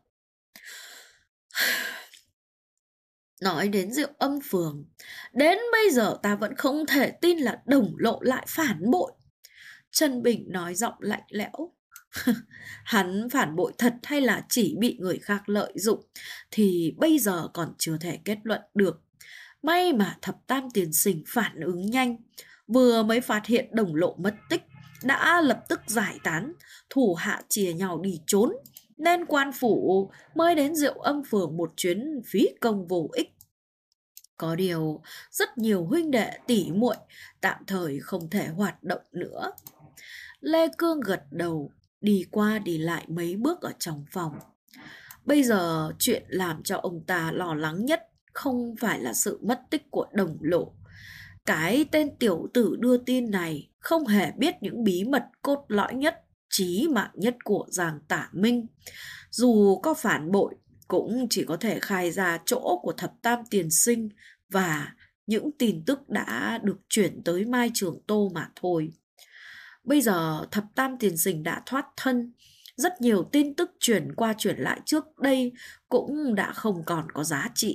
Nói đến Diệu Âm Phường, đến bây giờ ta vẫn không thể tin là Đồng Lộ lại phản bội. Trần Bình nói giọng lạnh lẽo. Hắn phản bội thật hay là chỉ bị người khác lợi dụng thì bây giờ còn chưa thể kết luận được. May mà Thập Tam tiên sinh phản ứng nhanh, vừa mới phát hiện Đồng Lộ mất tích, đã lập tức giải tán, thủ hạ chia nhau đi trốn, nên quan phủ mới đến Diệu Âm Phường một chuyến phí công vô ích. Có điều, rất nhiều huynh đệ tỉ muội tạm thời không thể hoạt động nữa. Lê Cương gật đầu, đi qua đi lại mấy bước ở trong phòng. Bây giờ chuyện làm cho ông ta lo lắng nhất không phải là sự mất tích của Đồng Lộ. Cái tên tiểu tử đưa tin này không hề biết những bí mật cốt lõi nhất, chí mạng nhất của Giang Tả Minh. Dù có phản bội cũng chỉ có thể khai ra chỗ của thập tam tiền sinh và những tin tức đã được chuyển tới Mai Trường Tô mà thôi. Bây giờ thập tam tiền sinh đã thoát thân, rất nhiều tin tức chuyển qua chuyển lại trước đây cũng đã không còn có giá trị.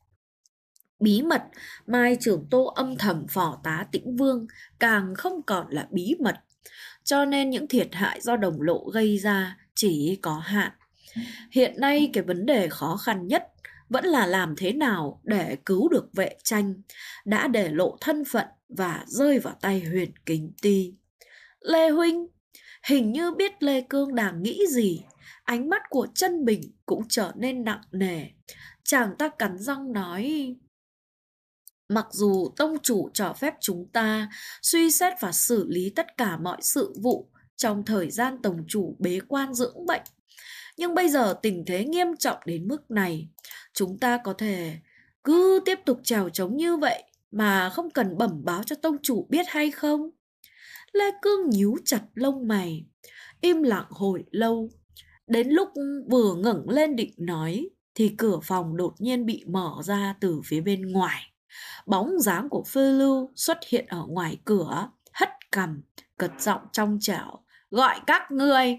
Bí mật Mai Trường Tô âm thầm phò tá Tĩnh Vương càng không còn là bí mật, cho nên những thiệt hại do Đồng Lộ gây ra chỉ có hạn. Hiện nay cái vấn đề khó khăn nhất vẫn là làm thế nào để cứu được Vệ Tranh, đã để lộ thân phận và rơi vào tay Huyền Kính Ti. Lê huynh, hình như biết Lê Cương đang nghĩ gì, ánh mắt của Chân Bình cũng trở nên nặng nề. Chàng ta cắn răng nói: mặc dù tông chủ cho phép chúng ta suy xét và xử lý tất cả mọi sự vụ trong thời gian tổng chủ bế quan dưỡng bệnh, nhưng bây giờ tình thế nghiêm trọng đến mức này, chúng ta có thể cứ tiếp tục trèo trống như vậy mà không cần bẩm báo cho tông chủ biết hay không? Lê Cương nhíu chặt lông mày, im lặng hồi lâu. Đến lúc vừa ngẩng lên định nói thì cửa phòng đột nhiên bị mở ra từ phía bên ngoài. Bóng dáng của Phiêu Lưu xuất hiện ở ngoài cửa, hất cằm, cất giọng trong trẻo: gọi các ngươi.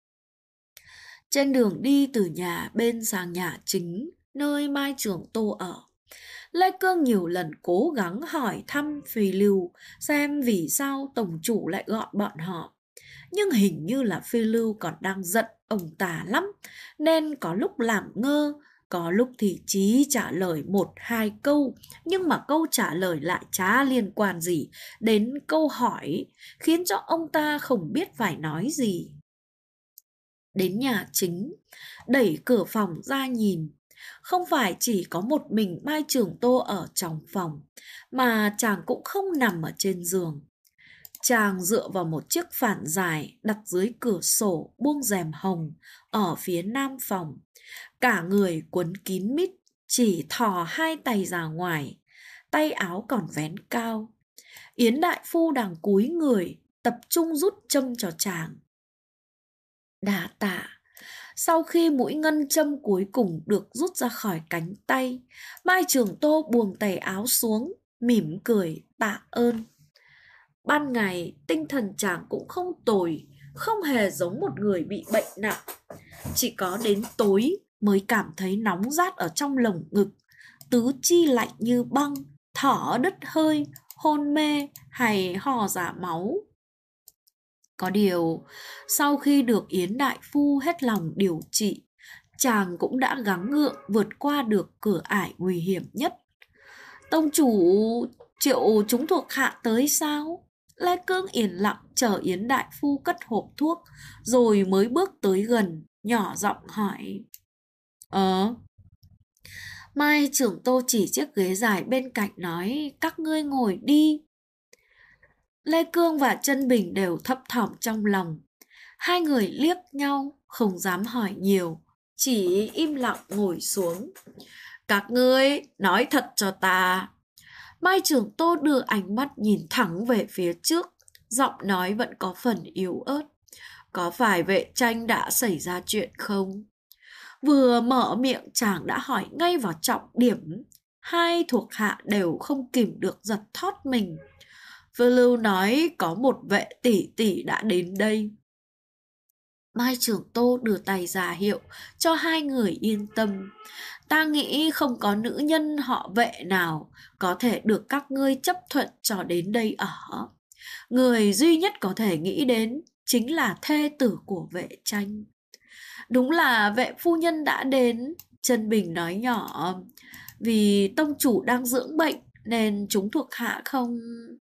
Trên đường đi từ nhà bên sang nhà chính, nơi Mai Trường Tô ở, Lê Cương nhiều lần cố gắng hỏi thăm Phiêu Lưu xem vì sao tổng chủ lại gọi bọn họ. Nhưng hình như là Phiêu Lưu còn đang giận ông ta lắm, nên có lúc làm ngơ, có lúc thì chỉ trả lời 1-2 câu, nhưng mà câu trả lời lại chả liên quan gì đến câu hỏi, khiến cho ông ta không biết phải nói gì. Đến nhà chính, đẩy cửa phòng ra nhìn, không phải chỉ có một mình Mai Trường Tô ở trong phòng, mà chàng cũng không nằm ở trên giường. Chàng dựa vào một chiếc phản dài đặt dưới cửa sổ buông rèm hồng ở phía nam phòng. Cả người quấn kín mít, chỉ thò 2 tay ra ngoài, tay áo còn vén cao. Yến đại phu đang cúi người, tập trung rút châm cho chàng. Đa tạ. Sau khi mũi ngân châm cuối cùng được rút ra khỏi cánh tay, Mai Trường Tô buông tay áo xuống, mỉm cười tạ ơn. Ban ngày tinh thần chàng cũng không tồi, không hề giống một người bị bệnh nặng. Chỉ có đến tối mới cảm thấy nóng rát ở trong lồng ngực, tứ chi lạnh như băng, thở đứt hơi, hôn mê hay ho ra máu. Có điều, sau khi được Yến đại phu hết lòng điều trị, chàng cũng đã gắng gượng vượt qua được cửa ải nguy hiểm nhất. Tông chủ triệu chúng thuộc hạ tới sao? Lê Cương yên lặng chờ Yến đại phu cất hộp thuốc, rồi mới bước tới gần, nhỏ giọng hỏi. Mai Trường Tô chỉ chiếc ghế dài bên cạnh nói: các ngươi ngồi đi. Lê Cương và Chân Bình đều thấp thỏm trong lòng. Hai người liếc nhau, không dám hỏi nhiều, chỉ im lặng ngồi xuống. Các ngươi nói thật cho ta. Mai Trường Tô đưa ánh mắt nhìn thẳng về phía trước, giọng nói vẫn có phần yếu ớt. Có phải Vệ Tranh đã xảy ra chuyện không? Vừa mở miệng chàng đã hỏi ngay vào trọng điểm. Hai thuộc hạ đều không kìm được giật thót mình. Phiêu Lưu nói có một vệ tỷ tỷ đã đến đây. Mai Trường Tô đưa tay ra hiệu cho hai người yên tâm. Ta nghĩ không có nữ nhân họ Vệ nào có thể được các ngươi chấp thuận cho đến đây ở. Người duy nhất có thể nghĩ đến chính là thê tử của Vệ Tranh. Đúng là Vệ phu nhân đã đến. Chân Bình nói nhỏ. Vì tông chủ đang dưỡng bệnh nên chúng thuộc hạ không...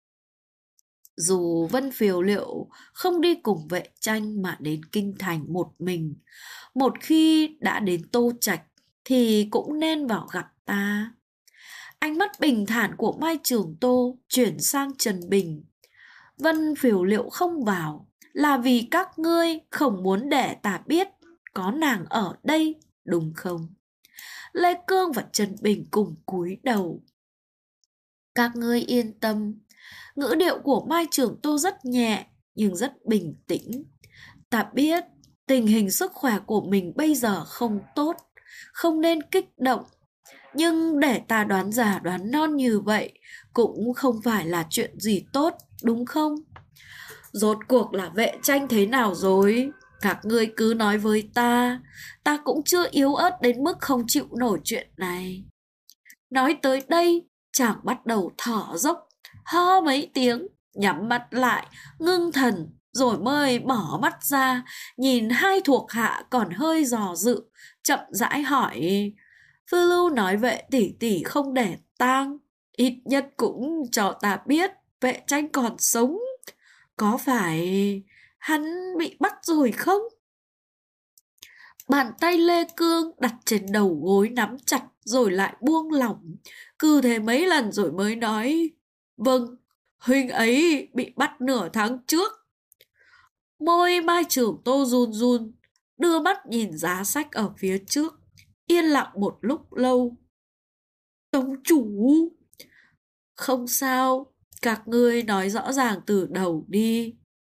Dù Vân Phiều Liệu không đi cùng Vệ Tranh mà đến kinh thành một mình, một khi đã đến Tô Trạch thì cũng nên vào gặp ta. Ánh mắt bình thản của Mai Trường Tô chuyển sang Trần Bình. Vân Phiều Liệu không vào là vì các ngươi không muốn để ta biết có nàng ở đây, đúng không? Lê Cương và Trần Bình cùng cúi đầu. Các ngươi yên tâm. Ngữ điệu của Mai Trường Tô rất nhẹ nhưng rất bình tĩnh. Ta biết tình hình sức khỏe của mình bây giờ không tốt, không nên kích động. Nhưng để ta đoán già đoán non như vậy cũng không phải là chuyện gì tốt, đúng không? Rốt cuộc là vệ tranh thế nào rồi? Các ngươi cứ nói với ta cũng chưa yếu ớt đến mức không chịu nổi chuyện này. Nói tới đây, chàng bắt đầu thở dốc, ho mấy tiếng, nhắm mắt lại, ngưng thần, rồi mới mở mắt ra, nhìn hai thuộc hạ còn hơi dò dự, chậm rãi hỏi: Phiêu lưu nói vệ tỷ tỷ không để tang, ít nhất cũng cho ta biết vệ tranh còn sống. Có phải hắn bị bắt rồi không? Bàn tay Lê Cương đặt trên đầu gối nắm chặt rồi lại buông lỏng. Cứ thế mấy lần rồi mới nói: Vâng, huynh ấy bị bắt nửa tháng trước. Môi Mai Trưởng Tô run run, đưa mắt nhìn giá sách ở phía trước, yên lặng một lúc lâu. Tông chủ! Không sao, các ngươi nói rõ ràng từ đầu đi.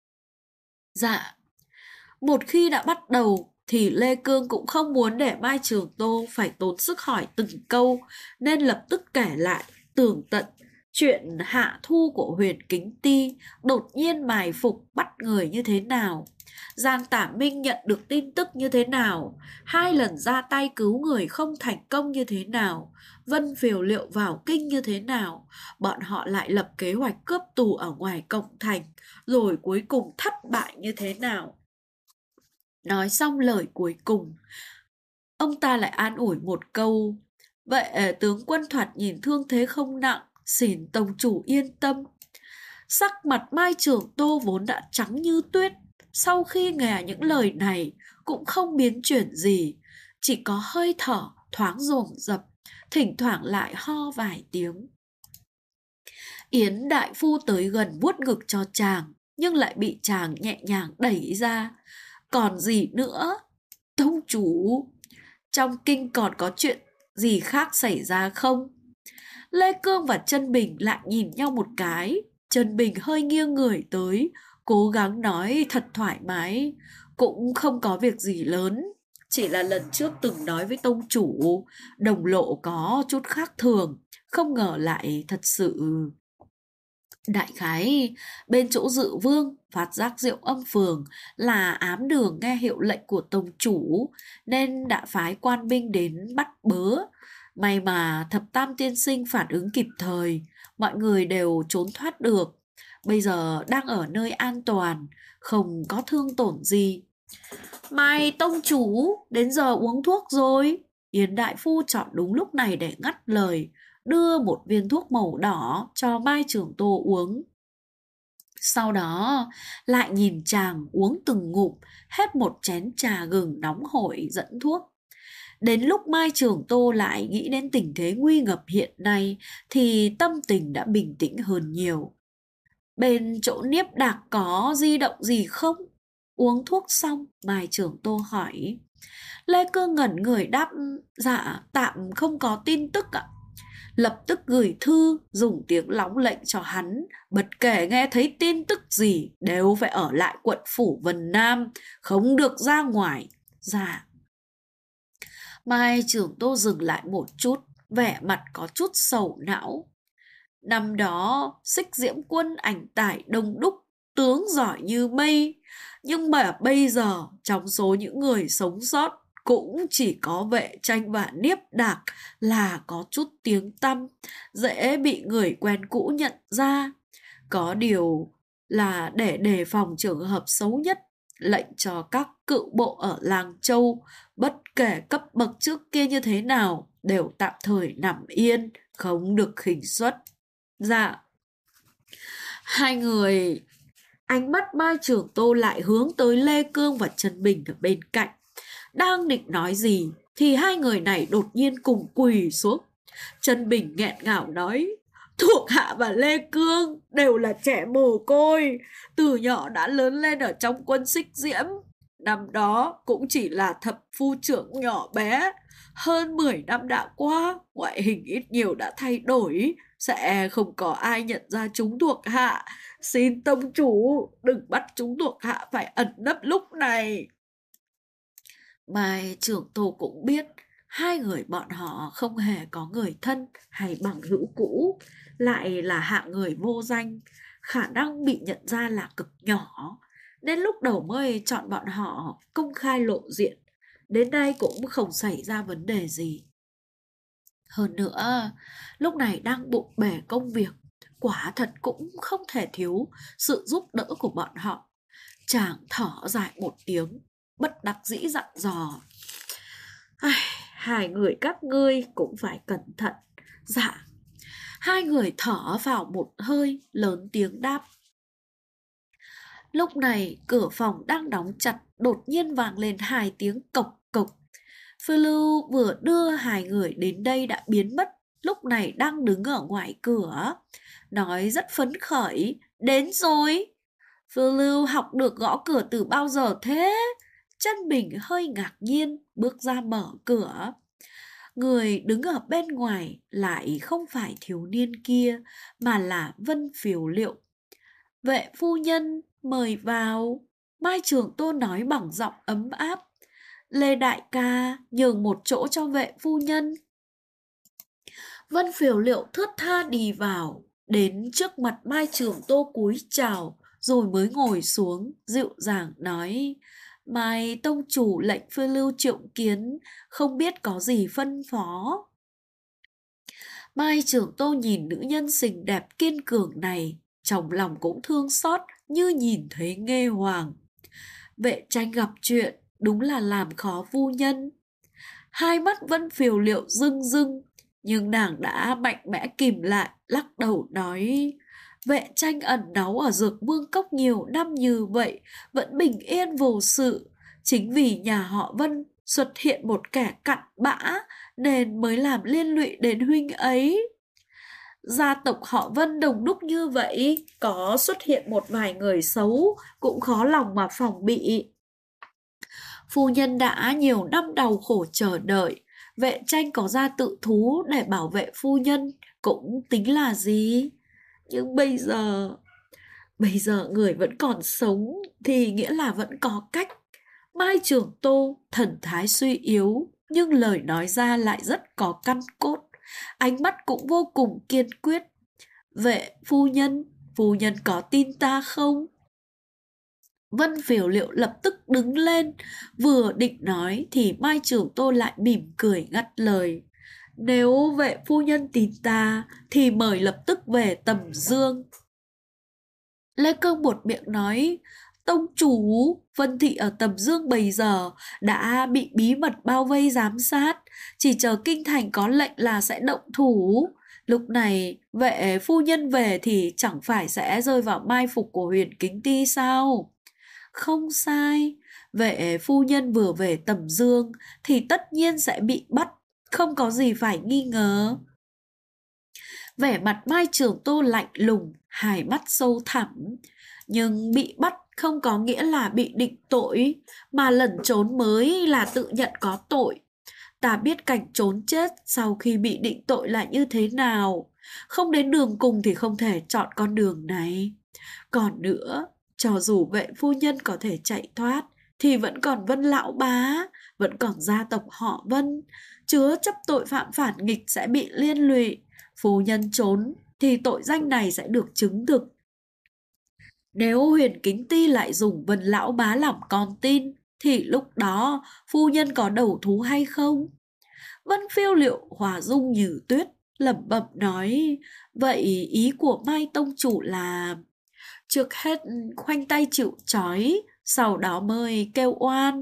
Dạ. Một khi đã bắt đầu thì Lê Cương cũng không muốn để Mai Trường Tô phải tốn sức hỏi từng câu, nên lập tức kể lại tường tận chuyện hạ thu của Huyền Kính Ti đột nhiên mài phục bắt người như thế nào, Giang Tả Minh nhận được tin tức như thế nào, 2 lần ra tay cứu người không thành công như thế nào, Vân Phiều Liệu vào kinh như thế nào, bọn họ lại lập kế hoạch cướp tù ở ngoài cổng thành, rồi cuối cùng thất bại như thế nào. Nói xong lời cuối cùng, ông ta lại an ủi một câu: Vậy tướng quân thoạt nhìn thương thế không nặng, xin tông chủ yên tâm. Sắc mặt Mai Trường Tô vốn đã trắng như tuyết, sau khi nghe những lời này cũng không biến chuyển gì, chỉ có hơi thở thoáng dồn dập, thỉnh thoảng lại ho vài tiếng. Yến đại phu tới gần vuốt ngực cho chàng, nhưng lại bị chàng nhẹ nhàng đẩy ra. Còn gì nữa? Tông chủ, trong kinh còn có chuyện gì khác xảy ra không? Lê Cương và Trân Bình lại nhìn nhau một cái. Trân Bình hơi nghiêng người tới, cố gắng nói thật thoải mái. Cũng không có việc gì lớn, chỉ là lần trước từng nói với tông chủ, đồng lộ có chút khác thường, không ngờ lại thật sự. Đại khái bên chỗ Dự Vương phát giác Diệu Âm Phường là ám đường nghe hiệu lệnh của tông chủ, nên đã phái quan binh đến bắt bớ. May mà Thập Tam tiên sinh phản ứng kịp thời, mọi người đều trốn thoát được. Bây giờ đang ở nơi an toàn, không có thương tổn gì. Mai tông chủ, đến giờ uống thuốc rồi. Yến đại phu chọn đúng lúc này để ngắt lời, đưa một viên thuốc màu đỏ cho Mai Trường Tô uống. Sau đó lại nhìn chàng uống từng ngụm, hết một chén trà gừng nóng hổi dẫn thuốc. Đến lúc Mai Trường Tô lại nghĩ đến tình thế nguy ngập hiện nay thì tâm tình đã bình tĩnh hơn nhiều. Bên chỗ Niếp Đạc có di động gì không? Uống thuốc xong, Mai Trường Tô hỏi. Lê Cương ngẩn người đáp: Dạ, tạm không có tin tức ạ. Lập tức gửi thư, dùng tiếng lóng lệnh cho hắn, bất kể nghe thấy tin tức gì đều phải ở lại quận phủ Vân Nam, không được ra ngoài. Dạ. Mai Trường Tô dừng lại một chút, vẻ mặt có chút sầu não. Năm đó, Xích Diễm Quân ảnh tải đông đúc, tướng giỏi như mây, nhưng mà bây giờ trong số những người sống sót cũng chỉ có Vệ Tranh và Niếp Đạc là có chút tiếng tăm, dễ bị người quen cũ nhận ra. Có điều là để đề phòng trường hợp xấu nhất, lệnh cho các cựu bộ ở Làng Châu, bất kể cấp bậc trước kia như thế nào, đều tạm thời nằm yên, không được khinh suất. Dạ. Hai người, ánh mắt Mai Trường Tô lại hướng tới Lê Cương và Trần Bình ở bên cạnh. Đang định nói gì thì hai người này đột nhiên cùng quỳ xuống. Trần Bình nghẹn ngào nói: Thuộc hạ và Lê Cương đều là trẻ mồ côi, từ nhỏ đã lớn lên ở trong quân Xích Diễm. Năm đó cũng chỉ là thập phu trưởng nhỏ bé. Hơn 10 năm đã qua, ngoại hình ít nhiều đã thay đổi, sẽ không có ai nhận ra chúng thuộc hạ. Xin tông chủ đừng bắt chúng thuộc hạ phải ẩn nấp lúc này. Mai Trường Tô cũng biết Hai người bọn họ không hề có người thân hay bằng hữu cũ, lại là hạng người vô danh, khả năng bị nhận ra là cực nhỏ, nên lúc đầu mới chọn bọn họ công khai lộ diện. Đến nay cũng không xảy ra vấn đề gì. Hơn nữa, lúc này đang bộn bề công việc, quả thật cũng không thể thiếu sự giúp đỡ của bọn họ. Chàng thở dài một tiếng, bất đắc dĩ dặn dò: hai người các ngươi cũng phải cẩn thận. Dạ. Hai người thở vào một hơi, lớn tiếng đáp. Lúc này cửa phòng đang đóng chặt đột nhiên vang lên hai tiếng cộc cộc. Phiêu Lưu vừa đưa hai người đến đây đã biến mất, lúc này đang đứng ở ngoài cửa, nói rất phấn khởi: đến rồi. Phiêu Lưu học được gõ cửa từ bao giờ thế? Chân Bình hơi ngạc nhiên bước ra mở cửa. Người đứng ở bên ngoài lại không phải thiếu niên kia, mà là Vân Phiểu Liệu. Vệ phu nhân mời vào. Mai Trường Tô nói bằng giọng ấm áp. Lê đại ca nhường một chỗ cho vệ phu nhân. Vân Phiểu Liệu thướt tha đi vào, đến trước mặt Mai Trường Tô cúi chào, rồi mới ngồi xuống, dịu dàng nói: Mai tông chủ lệnh Phiêu Lưu triệu kiến, không biết có gì phân phó. Mai Trường Tô nhìn nữ nhân xinh đẹp kiên cường này, trong lòng cũng thương xót như nhìn thấy Nghê Hoàng. Vệ Tranh gặp chuyện đúng là làm khó phu nhân. Hai mắt Vân Phiểu Liệu rưng rưng, nhưng nàng đã mạnh mẽ kìm lại, lắc đầu nói: Vệ Tranh ẩn náu ở Dược Vương Cốc nhiều năm như vậy vẫn bình yên vô sự, chính vì nhà họ Vân xuất hiện một kẻ cặn bã nên mới làm liên lụy đến huynh ấy. Gia tộc họ Vân đông đúc như vậy, có xuất hiện một vài người xấu cũng khó lòng mà phòng bị. Phu nhân đã nhiều năm đau khổ chờ đợi, Vệ Tranh có ra tự thú để bảo vệ phu nhân cũng tính là gì. Nhưng bây giờ người vẫn còn sống thì nghĩa là vẫn có cách. Mai Trường Tô thần thái suy yếu, nhưng lời nói ra lại rất có căn cốt, ánh mắt cũng vô cùng kiên quyết. Vệ phu nhân có tin ta không? Vân Phiểu Liệu lập tức đứng lên, vừa định nói thì Mai Trường Tô lại mỉm cười ngắt lời. Nếu vệ phu nhân tin ta thì mời lập tức về Tầm Dương. Lê Cương buột miệng nói: Tông chủ, Vân Thị ở Tầm Dương bây giờ đã bị bí mật bao vây giám sát, chỉ chờ kinh thành có lệnh là sẽ động thủ. Lúc này vệ phu nhân về thì chẳng phải sẽ rơi vào mai phục của Huyền Kính Ti sao? Không sai, vệ phu nhân vừa về Tầm Dương thì tất nhiên sẽ bị bắt, không có gì phải nghi ngờ. Vẻ mặt Mai Trường Tô lạnh lùng, hai mắt sâu thẳm. Nhưng bị bắt không có nghĩa là bị định tội, mà lẩn trốn mới là tự nhận có tội. Ta biết cảnh trốn chết sau khi bị định tội là như thế nào. Không đến đường cùng thì không thể chọn con đường này. Còn nữa, cho dù vệ phu nhân có thể chạy thoát, thì vẫn còn Vân lão bá, vẫn còn gia tộc họ Vân. Chứa chấp tội phạm phản nghịch sẽ bị liên lụy. Phu nhân trốn thì tội danh này sẽ được chứng thực. Nếu Huyền Kính Ti lại dùng Vân lão bá làm con tin, thì lúc đó phu nhân có đầu thú hay không? Vân Phiêu Liệu hòa dung như tuyết, lẩm bẩm nói: Vậy ý của Mai tông chủ là trước hết khoanh tay chịu trói, sau đó mới kêu oan.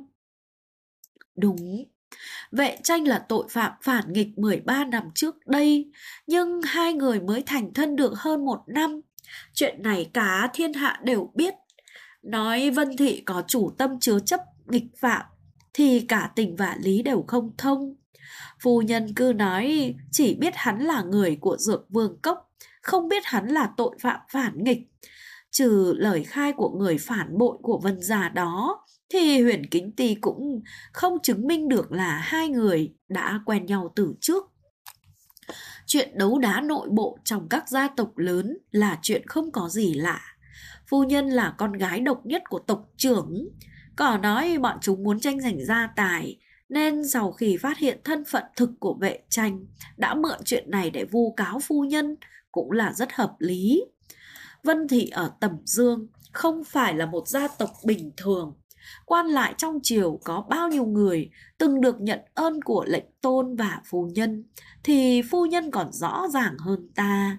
Đúng, Vệ Tranh là tội phạm phản nghịch 13 năm trước đây, nhưng hai người mới thành thân được hơn 1 năm. Chuyện này cả thiên hạ đều biết. Nói Vân Thị có chủ tâm chứa chấp nghịch phạm, thì cả tình và lý đều không thông. Phu nhân cứ nói chỉ biết hắn là người của Dược Vương Cốc, không biết hắn là tội phạm phản nghịch. Trừ lời khai của người phản bội của Vân gia đó, thì Huyền Kính Ti cũng không chứng minh được là hai người đã quen nhau từ trước. Chuyện đấu đá nội bộ trong các gia tộc lớn là chuyện không có gì lạ. Phu nhân là con gái độc nhất của tộc trưởng. Có nói bọn chúng muốn tranh giành gia tài, nên sau khi phát hiện thân phận thực của vệ tranh, đã mượn chuyện này để vu cáo phu nhân cũng là rất hợp lý. Vân Thị ở Tẩm Dương không phải là một gia tộc bình thường. Quan lại trong triều có bao nhiêu người từng được nhận ơn của lệnh tôn và phu nhân, thì phu nhân còn rõ ràng hơn ta.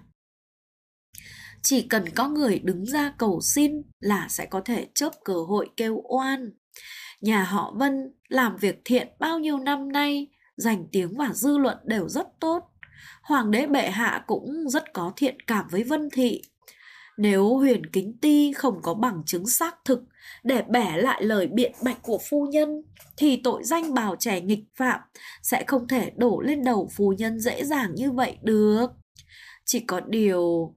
Chỉ cần có người đứng ra cầu xin là sẽ có thể chớp cơ hội kêu oan. Nhà họ Vân làm việc thiện bao nhiêu năm nay, danh tiếng và dư luận đều rất tốt. Hoàng đế bệ hạ cũng rất có thiện cảm với Vân Thị. Nếu Huyền Kính Ti không có bằng chứng xác thực để bẻ lại lời biện bạch của phu nhân, thì tội danh bào trẻ nghịch phạm sẽ không thể đổ lên đầu phu nhân dễ dàng như vậy được. Chỉ có điều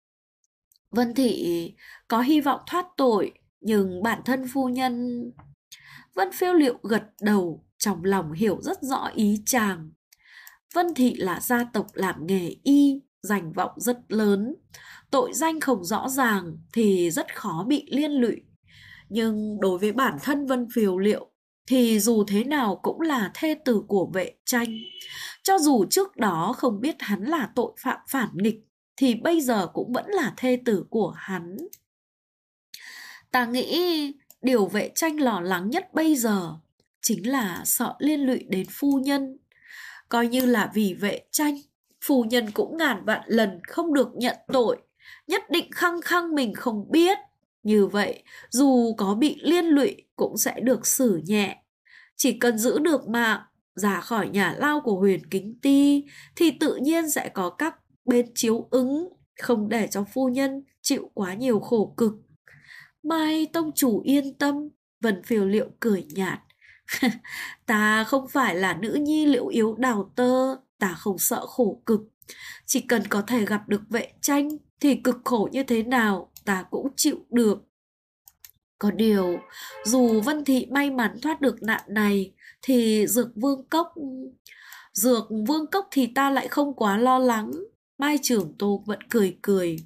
Vân Thị có hy vọng thoát tội, nhưng bản thân phu nhân... Vân Phiêu Liệu gật đầu, trong lòng hiểu rất rõ ý chàng. Vân Thị là gia tộc làm nghề y, danh vọng rất lớn. Tội danh không rõ ràng thì rất khó bị liên lụy. Nhưng đối với bản thân Vân Phiêu Liệu thì dù thế nào cũng là thê tử của vệ tranh. Cho dù trước đó không biết hắn là tội phạm phản nghịch, thì bây giờ cũng vẫn là thê tử của hắn. Ta nghĩ điều vệ tranh lo lắng nhất bây giờ chính là sợ liên lụy đến phu nhân. Coi như là vì vệ tranh, phu nhân cũng ngàn vạn lần không được nhận tội, nhất định khăng khăng mình không biết. Như vậy, dù có bị liên lụy cũng sẽ được xử nhẹ. Chỉ cần giữ được mạng, ra khỏi nhà lao của Huyền Kính Ti, thì tự nhiên sẽ có các bên chiếu ứng, không để cho phu nhân chịu quá nhiều khổ cực. Mai tông chủ yên tâm, Vân Phiêu Liệu cười nhạt. Ta không phải là nữ nhi Liễu Yếu Đào Tơ, ta không sợ khổ cực. Chỉ cần có thể gặp được vệ tranh thì cực khổ như thế nào ta cũng chịu được. Có điều, dù Vân Thị may mắn thoát được nạn này, thì Dược Vương Cốc thì ta lại không quá lo lắng. Mai Trưởng Tô vẫn cười cười.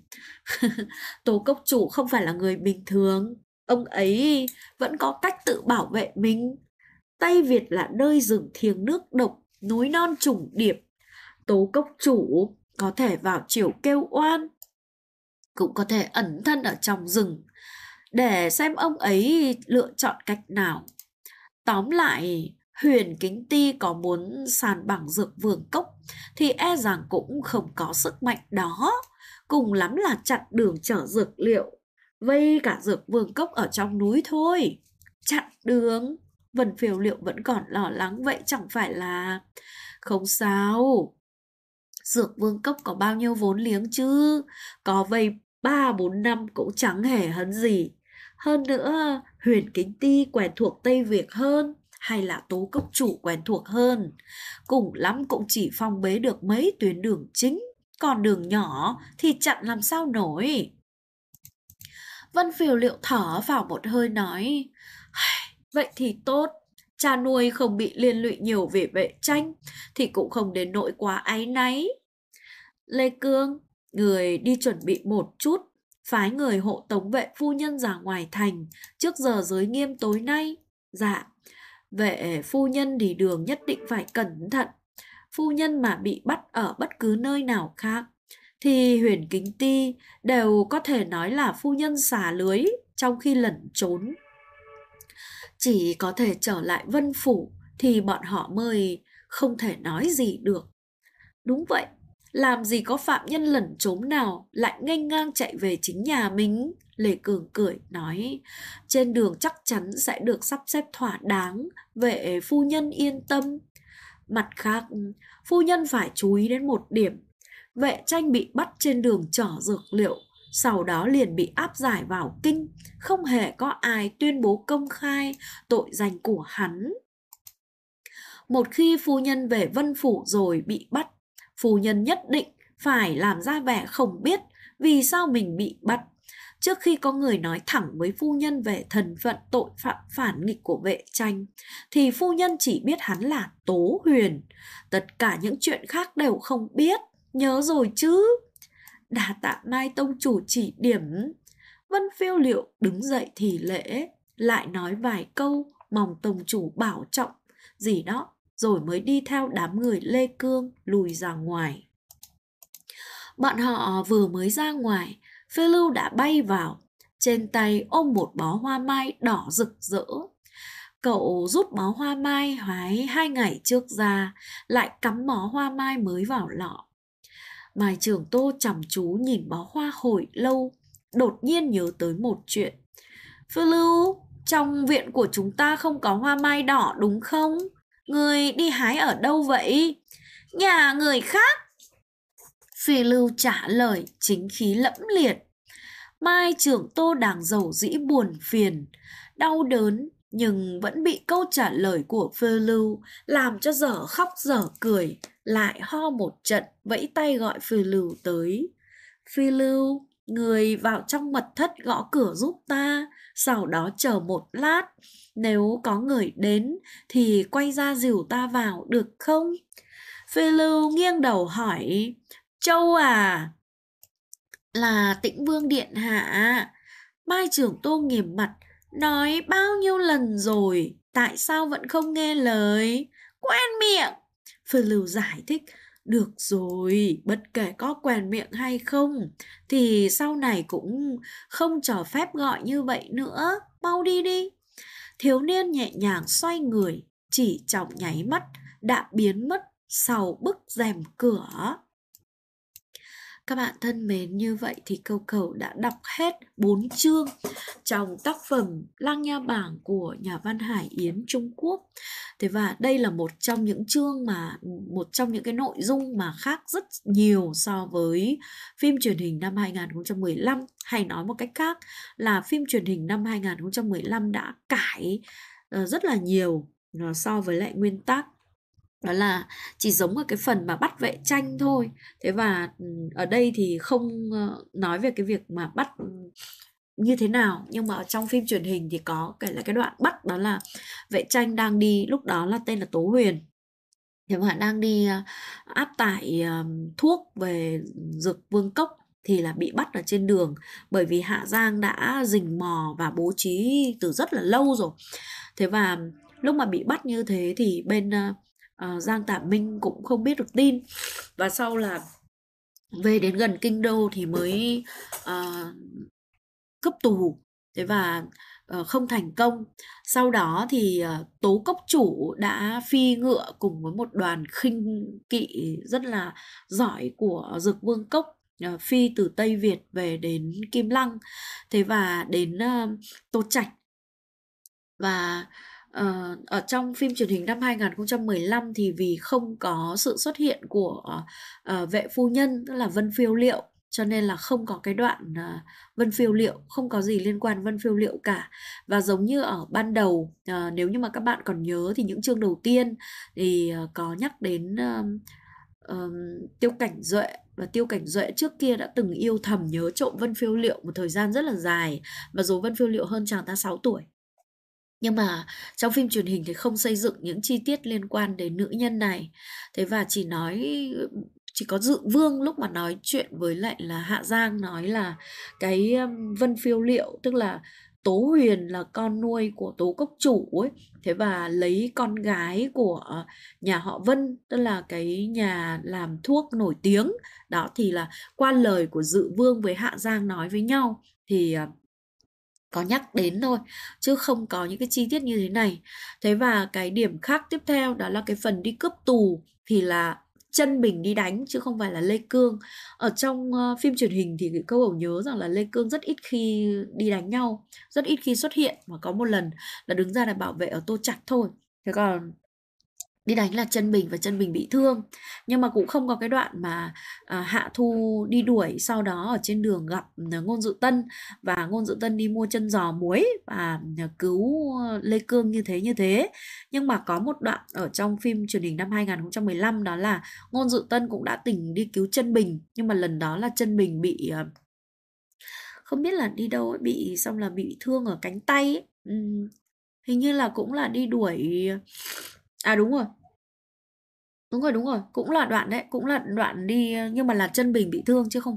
Tô Cốc chủ không phải là người bình thường. Ông ấy vẫn có cách tự bảo vệ mình. Tây Việt là nơi rừng thiêng nước độc, núi non trùng điệp. Tố Cốc chủ có thể vào triều kêu oan, cũng có thể ẩn thân ở trong rừng, để xem ông ấy lựa chọn cách nào. Tóm lại, Huyền Kính Ti có muốn sàn bằng Dược Vương Cốc thì e rằng cũng không có sức mạnh đó. Cùng lắm là chặn đường chở dược liệu, vây cả Dược Vương Cốc ở trong núi thôi. Chặn đường? Vân Phiêu Liệu vẫn còn lo lắng, vậy chẳng phải là... Không sao. Dược Vương Cốc có bao nhiêu vốn liếng chứ, có vây 3-4 năm cũng chẳng hề hấn gì. Hơn nữa, Huyền Kính Ti quen thuộc Tây Việt hơn, hay là Tố Cốc chủ quen thuộc hơn. Cùng lắm cũng chỉ phong bế được mấy tuyến đường chính, còn đường nhỏ thì chặn làm sao nổi. Vân Phiêu Liệu thở vào một hơi nói, vậy thì tốt, cha nuôi không bị liên lụy nhiều về vệ tranh thì cũng không đến nỗi quá áy náy. Lê Cương, người đi chuẩn bị một chút, phái người hộ tống vệ phu nhân ra ngoài thành trước giờ giới nghiêm tối nay. Dạ. Vệ phu nhân đi đường nhất định phải cẩn thận. Phu nhân mà bị bắt ở bất cứ nơi nào khác thì Huyền Kính Ti đều có thể nói là phu nhân xả lưới trong khi lẩn trốn. Chỉ có thể trở lại Vân Phủ thì bọn họ mới không thể nói gì được. Đúng vậy, làm gì có phạm nhân lẩn trốn nào lại nghênh ngang chạy về chính nhà mình. Lê Cường cười nói, trên đường chắc chắn sẽ được sắp xếp thỏa đáng, vệ phu nhân yên tâm. Mặt khác, phu nhân phải chú ý đến một điểm. Vệ tranh bị bắt trên đường chở dược liệu, sau đó liền bị áp giải vào kinh, không hề có ai tuyên bố công khai tội danh của hắn. Một khi phu nhân về Vân Phủ rồi bị bắt, phu nhân nhất định phải làm ra vẻ không biết vì sao mình bị bắt. Trước khi có người nói thẳng với phu nhân về thân phận tội phạm phản nghịch của vệ tranh, thì phu nhân chỉ biết hắn là Tố Huyền. Tất cả những chuyện khác đều không biết, nhớ rồi chứ. Đa tạ Mai tông chủ chỉ điểm. Vân Phiêu Liệu đứng dậy thì lễ, lại nói vài câu, mong tông chủ bảo trọng, gì đó, rồi mới đi theo đám người Lê Cương lùi ra ngoài. Bọn họ vừa mới ra ngoài, phiêu lưu đã bay vào, trên tay ôm một bó hoa mai đỏ rực rỡ. Cậu rút bó hoa mai hái 2 ngày trước ra, lại cắm bó hoa mai mới vào lọ. Mai Trường Tô chăm chú nhìn bó hoa hồi lâu, đột nhiên nhớ tới một chuyện. Phiêu lưu, trong viện của chúng ta không có hoa mai đỏ đúng không? Người đi hái ở đâu vậy? Nhà người khác. Phiêu lưu trả lời chính khí lẫm liệt. Mai Trường Tô đang rầu rĩ buồn phiền, đau đớn, nhưng vẫn bị câu trả lời của phiêu lưu làm cho dở khóc dở cười, lại ho một trận, vẫy tay gọi phiêu lưu tới. Phiêu lưu, người vào trong mật thất gõ cửa giúp ta, sau đó chờ một lát, nếu có người đến thì quay ra dìu ta vào được không? Phiêu lưu nghiêng đầu hỏi, Châu à? Là Tĩnh Vương điện hạ. Mai Trường Tô nghiêm mặt, nói bao nhiêu lần rồi, tại sao vẫn không nghe lời? Quen miệng. Phiêu lưu giải thích, được rồi, bất kể có quen miệng hay không, thì sau này cũng không cho phép gọi như vậy nữa, mau đi đi. Thiếu niên nhẹ nhàng xoay người, chỉ trong nháy mắt, đã biến mất sau bức rèm cửa. Các bạn thân mến, như vậy thì Câu Cẩu đã đọc hết 4 chương trong tác phẩm Lang Nha Bảng của nhà văn Hải Yến Trung Quốc. Thế và đây là một trong những một trong những cái nội dung mà khác rất nhiều so với phim truyền hình năm 2015, hay nói một cách khác là phim truyền hình năm 2015 đã cải rất là nhiều so với lại nguyên tác. Đó là chỉ giống ở cái phần mà bắt vệ tranh thôi. Thế và ở đây thì không nói về cái việc mà bắt như thế nào, nhưng mà ở trong phim truyền hình thì có cái đoạn bắt, đó là vệ tranh đang đi, lúc đó là tên là Tố Huyền, thì mà đang đi áp tải thuốc về dược vương cốc, thì là bị bắt ở trên đường, bởi vì Hạ Giang đã rình mò và bố trí từ rất là lâu rồi. Thế và lúc mà bị bắt như thế thì bên Giang Tả Minh cũng không biết được tin, và sau là về đến gần kinh đô thì mới cấp tù. Thế và không thành công. Sau đó thì Tố Cốc Chủ đã phi ngựa cùng với một đoàn khinh kỵ rất là giỏi của Dược Vương Cốc, phi từ Tây Việt về đến Kim Lăng, thế và đến Tô Trạch. Và ở trong phim truyền hình năm 2015 thì vì không có sự xuất hiện của vệ phu nhân, tức là Vân Phiêu Liệu, cho nên là không có cái đoạn Vân Phiêu Liệu, không có gì liên quan Vân Phiêu Liệu cả. Và giống như ở ban đầu, nếu như mà các bạn còn nhớ thì những chương đầu tiên thì có nhắc đến Tiêu Cảnh Duệ, và Tiêu Cảnh Duệ trước kia đã từng yêu thầm nhớ trộm Vân Phiêu Liệu một thời gian rất là dài, và dù Vân Phiêu Liệu hơn chàng ta 6 tuổi. Nhưng mà trong phim truyền hình thì không xây dựng những chi tiết liên quan đến nữ nhân này. Thế và chỉ có Dự Vương lúc mà nói chuyện với lại là Hạ Giang nói là cái Vân Phiêu Liệu, tức là Tố Huyền là con nuôi của Tố Cốc Chủ ấy. Thế và lấy con gái của nhà họ Vân, tức là cái nhà làm thuốc nổi tiếng. Đó thì là qua lời của Dự Vương với Hạ Giang nói với nhau thì có nhắc đến thôi, chứ không có những cái chi tiết như thế này. Thế và cái điểm khác tiếp theo đó là cái phần đi cướp tù thì là Chân Bình đi đánh chứ không phải là Lê Cương. Ở trong phim truyền hình thì Câu Cẩu nhớ rằng là Lê Cương rất ít khi đi đánh nhau, rất ít khi xuất hiện, mà có một lần là đứng ra để bảo vệ ở Tô Trạch thôi. Thế còn đi đánh là Chân Bình, và Chân Bình bị thương. Nhưng mà cũng không có cái đoạn mà Hạ Thu đi đuổi, sau đó ở trên đường gặp Ngôn Dự Tân, và Ngôn Dự Tân đi mua chân giò muối và cứu Lê Cương như thế. Nhưng mà có một đoạn ở trong phim truyền hình năm 2015, đó là Ngôn Dự Tân cũng đã từng đi cứu Chân Bình, nhưng mà lần đó là Chân Bình bị không biết là đi đâu ấy, bị xong là bị thương ở cánh tay ấy. Hình như là cũng là đi đuổi. À đúng rồi, cũng là đoạn đấy, cũng là đoạn đi, nhưng mà là Chân Bình bị thương chứ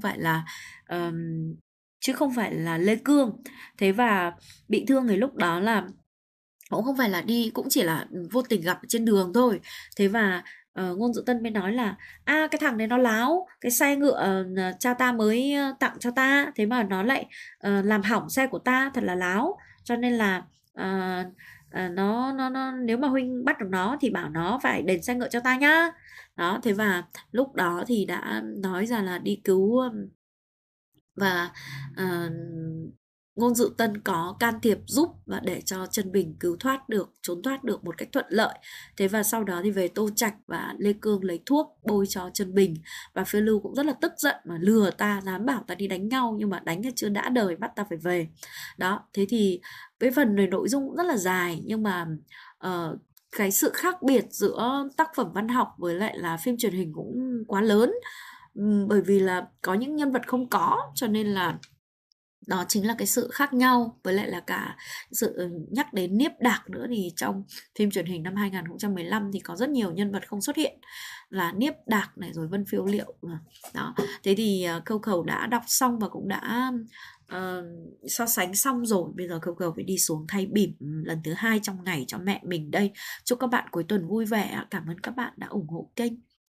không phải là Lê Cương. Thế và bị thương thì lúc đó là cũng không phải là đi, cũng chỉ là vô tình gặp ở trên đường thôi. Thế và Ngôn Dữ Tân mới nói là cái thằng này nó láo, cái xe ngựa cha ta mới tặng cho ta, thế mà nó lại làm hỏng xe của ta, thật là láo. Cho nên là ờ, nó nếu mà huynh bắt được nó thì bảo nó phải đền xe ngựa cho ta nhá. Đó, thế và lúc đó thì đã nói ra là đi cứu và ờ, Ngôn Dữ Tân có can thiệp giúp và để cho Trần Bình cứu thoát được, trốn thoát được một cách thuận lợi. Thế và sau đó thì về Tô Trạch và Lê Cương lấy thuốc bôi cho Trần Bình, và Phiêu Lưu cũng rất là tức giận mà lừa ta, dám bảo ta đi đánh nhau nhưng mà đánh thì chưa đã đời, bắt ta phải về. Đó, thế thì cái phần này nội dung cũng rất là dài, nhưng mà ờ, cái sự khác biệt giữa tác phẩm văn học với lại là phim truyền hình cũng quá lớn. Bởi vì là có những nhân vật không có, cho nên là đó chính là cái sự khác nhau, với lại là cả sự nhắc đến Niếp Đạc nữa. Thì trong phim truyền hình năm 2015 thì có rất nhiều nhân vật không xuất hiện, là Niếp Đạc này, rồi Vân Phiếu Liệu. Đó, thế thì Khâu Khẩu đã đọc xong và cũng đã ờ, so sánh xong rồi. Bây giờ Khâu Khẩu phải đi xuống thay bỉm lần thứ hai trong ngày cho mẹ mình đây. Chúc các bạn cuối tuần vui vẻ. Cảm ơn các bạn đã ủng hộ kênh.